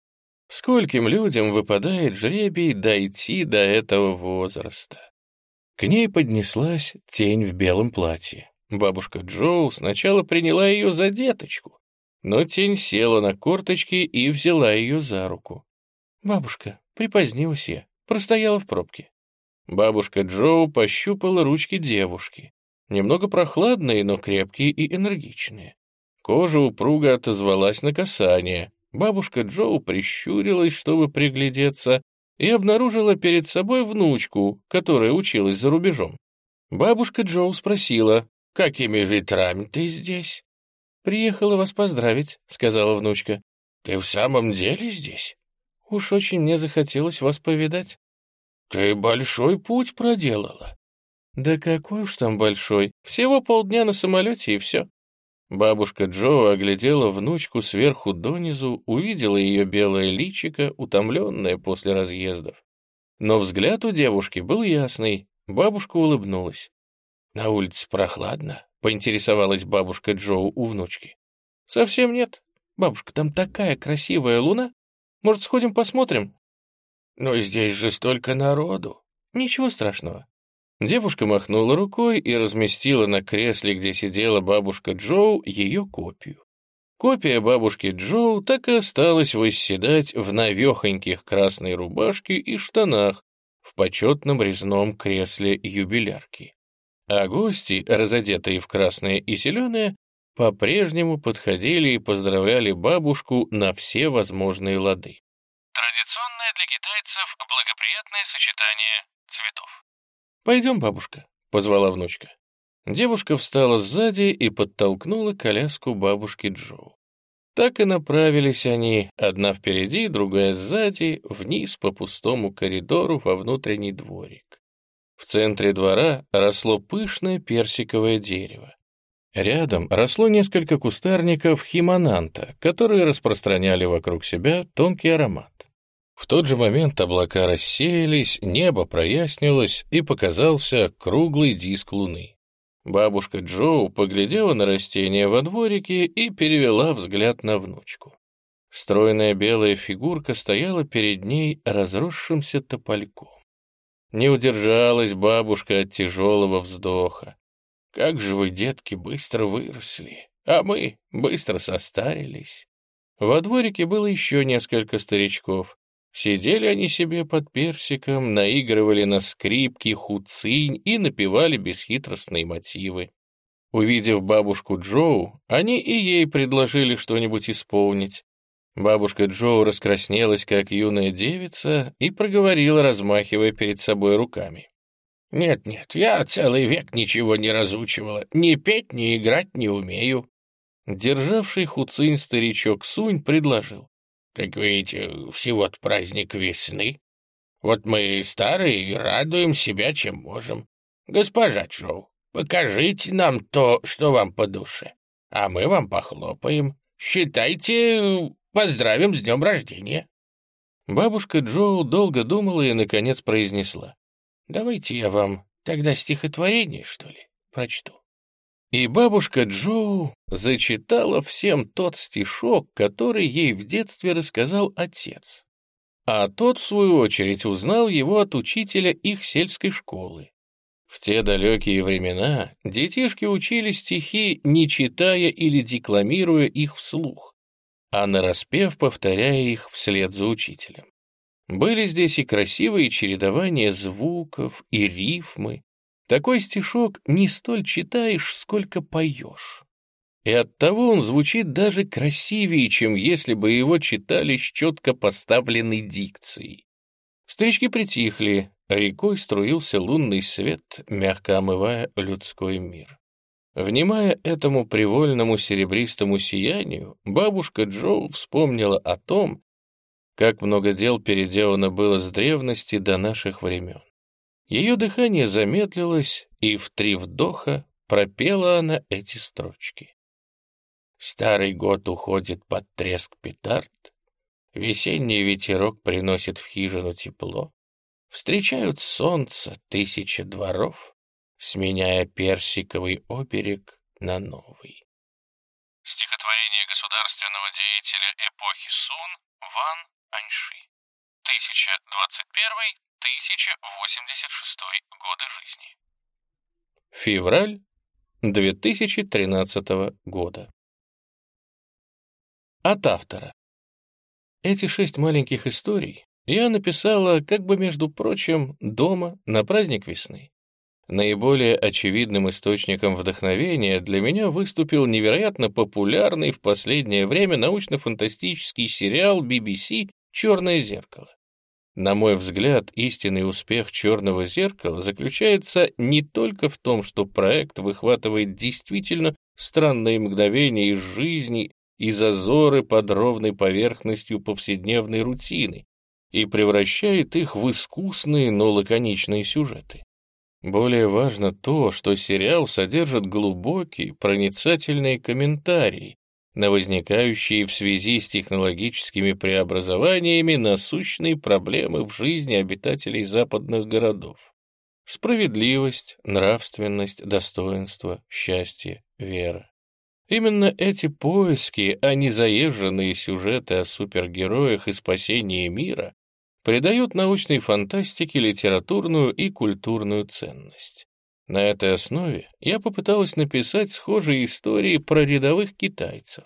Скольким людям выпадает жребий дойти до этого возраста? К ней поднеслась тень в белом платье. Бабушка Джоу сначала приняла ее за деточку, но тень села на корточки и взяла ее за руку. «Бабушка, припозднилась я, простояла в пробке». Бабушка Джоу пощупала ручки девушки. Немного прохладные, но крепкие и энергичные. Кожа упруго отозвалась на касание. Бабушка Джоу прищурилась, чтобы приглядеться, и обнаружила перед собой внучку, которая училась за рубежом. Бабушка Джоу спросила: «Какими ветрами ты здесь?» «Приехала вас поздравить», — сказала внучка. «Ты в самом деле здесь?» «Уж очень мне захотелось вас повидать». «Ты большой путь проделала». «Да какой уж там большой, всего полдня на самолете и все». Бабушка Джо оглядела внучку сверху донизу, увидела ее белое личико, утомленное после разъездов. Но взгляд у девушки был ясный, бабушка улыбнулась. «На улице прохладно?» — поинтересовалась бабушка Джоу у внучки. «Совсем нет. Бабушка, там такая красивая луна. Может, сходим посмотрим?» «Но здесь же столько народу». «Ничего страшного». Девушка махнула рукой и разместила на кресле, где сидела бабушка Джоу, ее копию. Копия бабушки Джоу так и осталась восседать в навехоньких красной рубашке и штанах в почетном резном кресле юбилярки. А гости, разодетые в красное и зеленое, по-прежнему подходили и поздравляли бабушку на все возможные лады. Традиционное для китайцев благоприятное сочетание цветов. «Пойдем, бабушка», — позвала внучка. Девушка встала сзади и подтолкнула коляску бабушки Джоу. Так и направились они, одна впереди, другая сзади, вниз по пустому коридору во внутренний дворик. В центре двора росло пышное персиковое дерево. Рядом росло несколько кустарников химонанта, которые распространяли вокруг себя тонкий аромат. В тот же момент облака рассеялись, небо прояснилось, и показался круглый диск луны. Бабушка Джоу поглядела на растения во дворике и перевела взгляд на внучку. Стройная белая фигурка стояла перед ней разросшимся топольком. Не удержалась бабушка от тяжелого вздоха. «Как же вы, детки, быстро выросли, а мы быстро состарились». Во дворике было еще несколько старичков. Сидели они себе под персиком, наигрывали на скрипке хуцинь и напевали бесхитростные мотивы. Увидев бабушку Джоу, они и ей предложили что-нибудь исполнить. Бабушка Джоу раскраснелась, как юная девица, и проговорила, размахивая перед собой руками. «Нет-нет, я целый век ничего не разучивала, ни петь, ни играть не умею». Державший хуцинь старичок Сунь предложил. «Так ведь всего-то праздник весны. Вот мы старые и радуем себя, чем можем. Госпожа Джоу, покажите нам то, что вам по душе, а мы вам похлопаем. Считайте, поздравим с днем рождения». Бабушка Джоу долго думала и, наконец, произнесла. «Давайте я вам тогда стихотворение, что ли, прочту». И бабушка Джоу зачитала всем тот стишок, который ей в детстве рассказал отец. а тот, в свою очередь, узнал его от учителя их сельской школы. В те далекие времена детишки учили стихи, не читая или декламируя их вслух, а нараспев повторяя их вслед за учителем. Были здесь и красивые чередования звуков, и рифмы. Такой стишок не столь читаешь, сколько поешь. И оттого он звучит даже красивее, чем если бы его читали с четко поставленной дикцией. Старички притихли, рекой струился лунный свет, мягко омывая людской мир. Внимая этому привольному серебристому сиянию, бабушка Джоу вспомнила о том, как много дел переделано было с древности до наших времен. Ее дыхание замедлилось, и в три вдоха пропела она эти строчки. Старый год уходит под треск петард, весенний ветерок приносит в хижину тепло, встречают солнце тысячи дворов, сменяя персиковый оберег на новый. Стихотворение государственного деятеля эпохи Сун Ван Аньши. тысяча двадцать первый — тысяча восемьдесят шестой годы жизни. Февраль две тысячи тринадцатого года. От автора. Эти шесть маленьких историй я написала, как бы, между прочим, дома на праздник весны. Наиболее очевидным источником вдохновения для меня выступил невероятно популярный в последнее время научно-фантастический сериал би би си «Черное зеркало». На мой взгляд, истинный успех «Черного зеркала» заключается не только в том, что проект выхватывает действительно странные мгновения из жизни и зазоры под ровной поверхностью повседневной рутины и превращает их в искусные, но лаконичные сюжеты. Более важно то, что сериал содержит глубокие, проницательные комментарии на возникающие в связи с технологическими преобразованиями насущные проблемы в жизни обитателей западных городов. Справедливость, нравственность, достоинство, счастье, вера. Именно эти поиски, а не заезженные сюжеты о супергероях и спасении мира, придают научной фантастике литературную и культурную ценность. На этой основе я попыталась написать схожие истории про рядовых китайцев.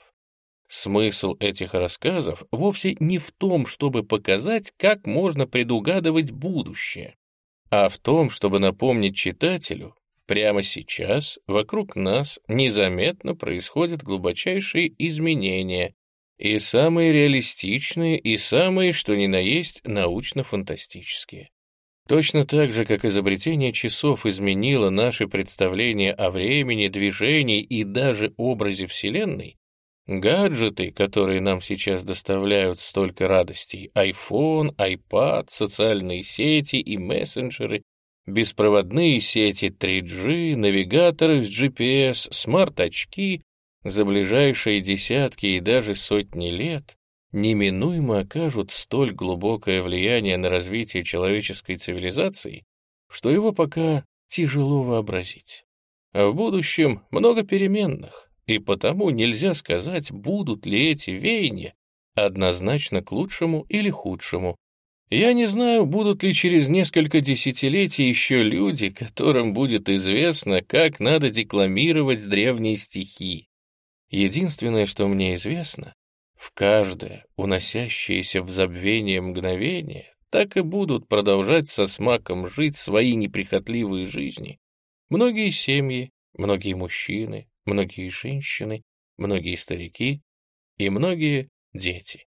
Смысл этих рассказов вовсе не в том, чтобы показать, как можно предугадывать будущее, а в том, чтобы напомнить читателю, прямо сейчас вокруг нас незаметно происходят глубочайшие изменения, и самые реалистичные, и самые, что ни на есть, научно-фантастические. Точно так же, как изобретение часов изменило наши представления о времени, движении и даже образе Вселенной, гаджеты, которые нам сейчас доставляют столько радостей, iPhone, iPad, социальные сети и мессенджеры, беспроводные сети три джи, навигаторы с джи пи эс, смарт-очки, за ближайшие десятки и даже сотни лет неминуемо окажут столь глубокое влияние на развитие человеческой цивилизации, что его пока тяжело вообразить. А в будущем много переменных, и потому нельзя сказать, будут ли эти веяния однозначно к лучшему или худшему. Я не знаю, будут ли через несколько десятилетий еще люди, которым будет известно, как надо декламировать древние стихи. Единственное, что мне известно, в каждое уносящееся в забвение мгновение так и будут продолжать со смаком жить свои неприхотливые жизни многие семьи, многие мужчины, многие женщины, многие старики и многие дети.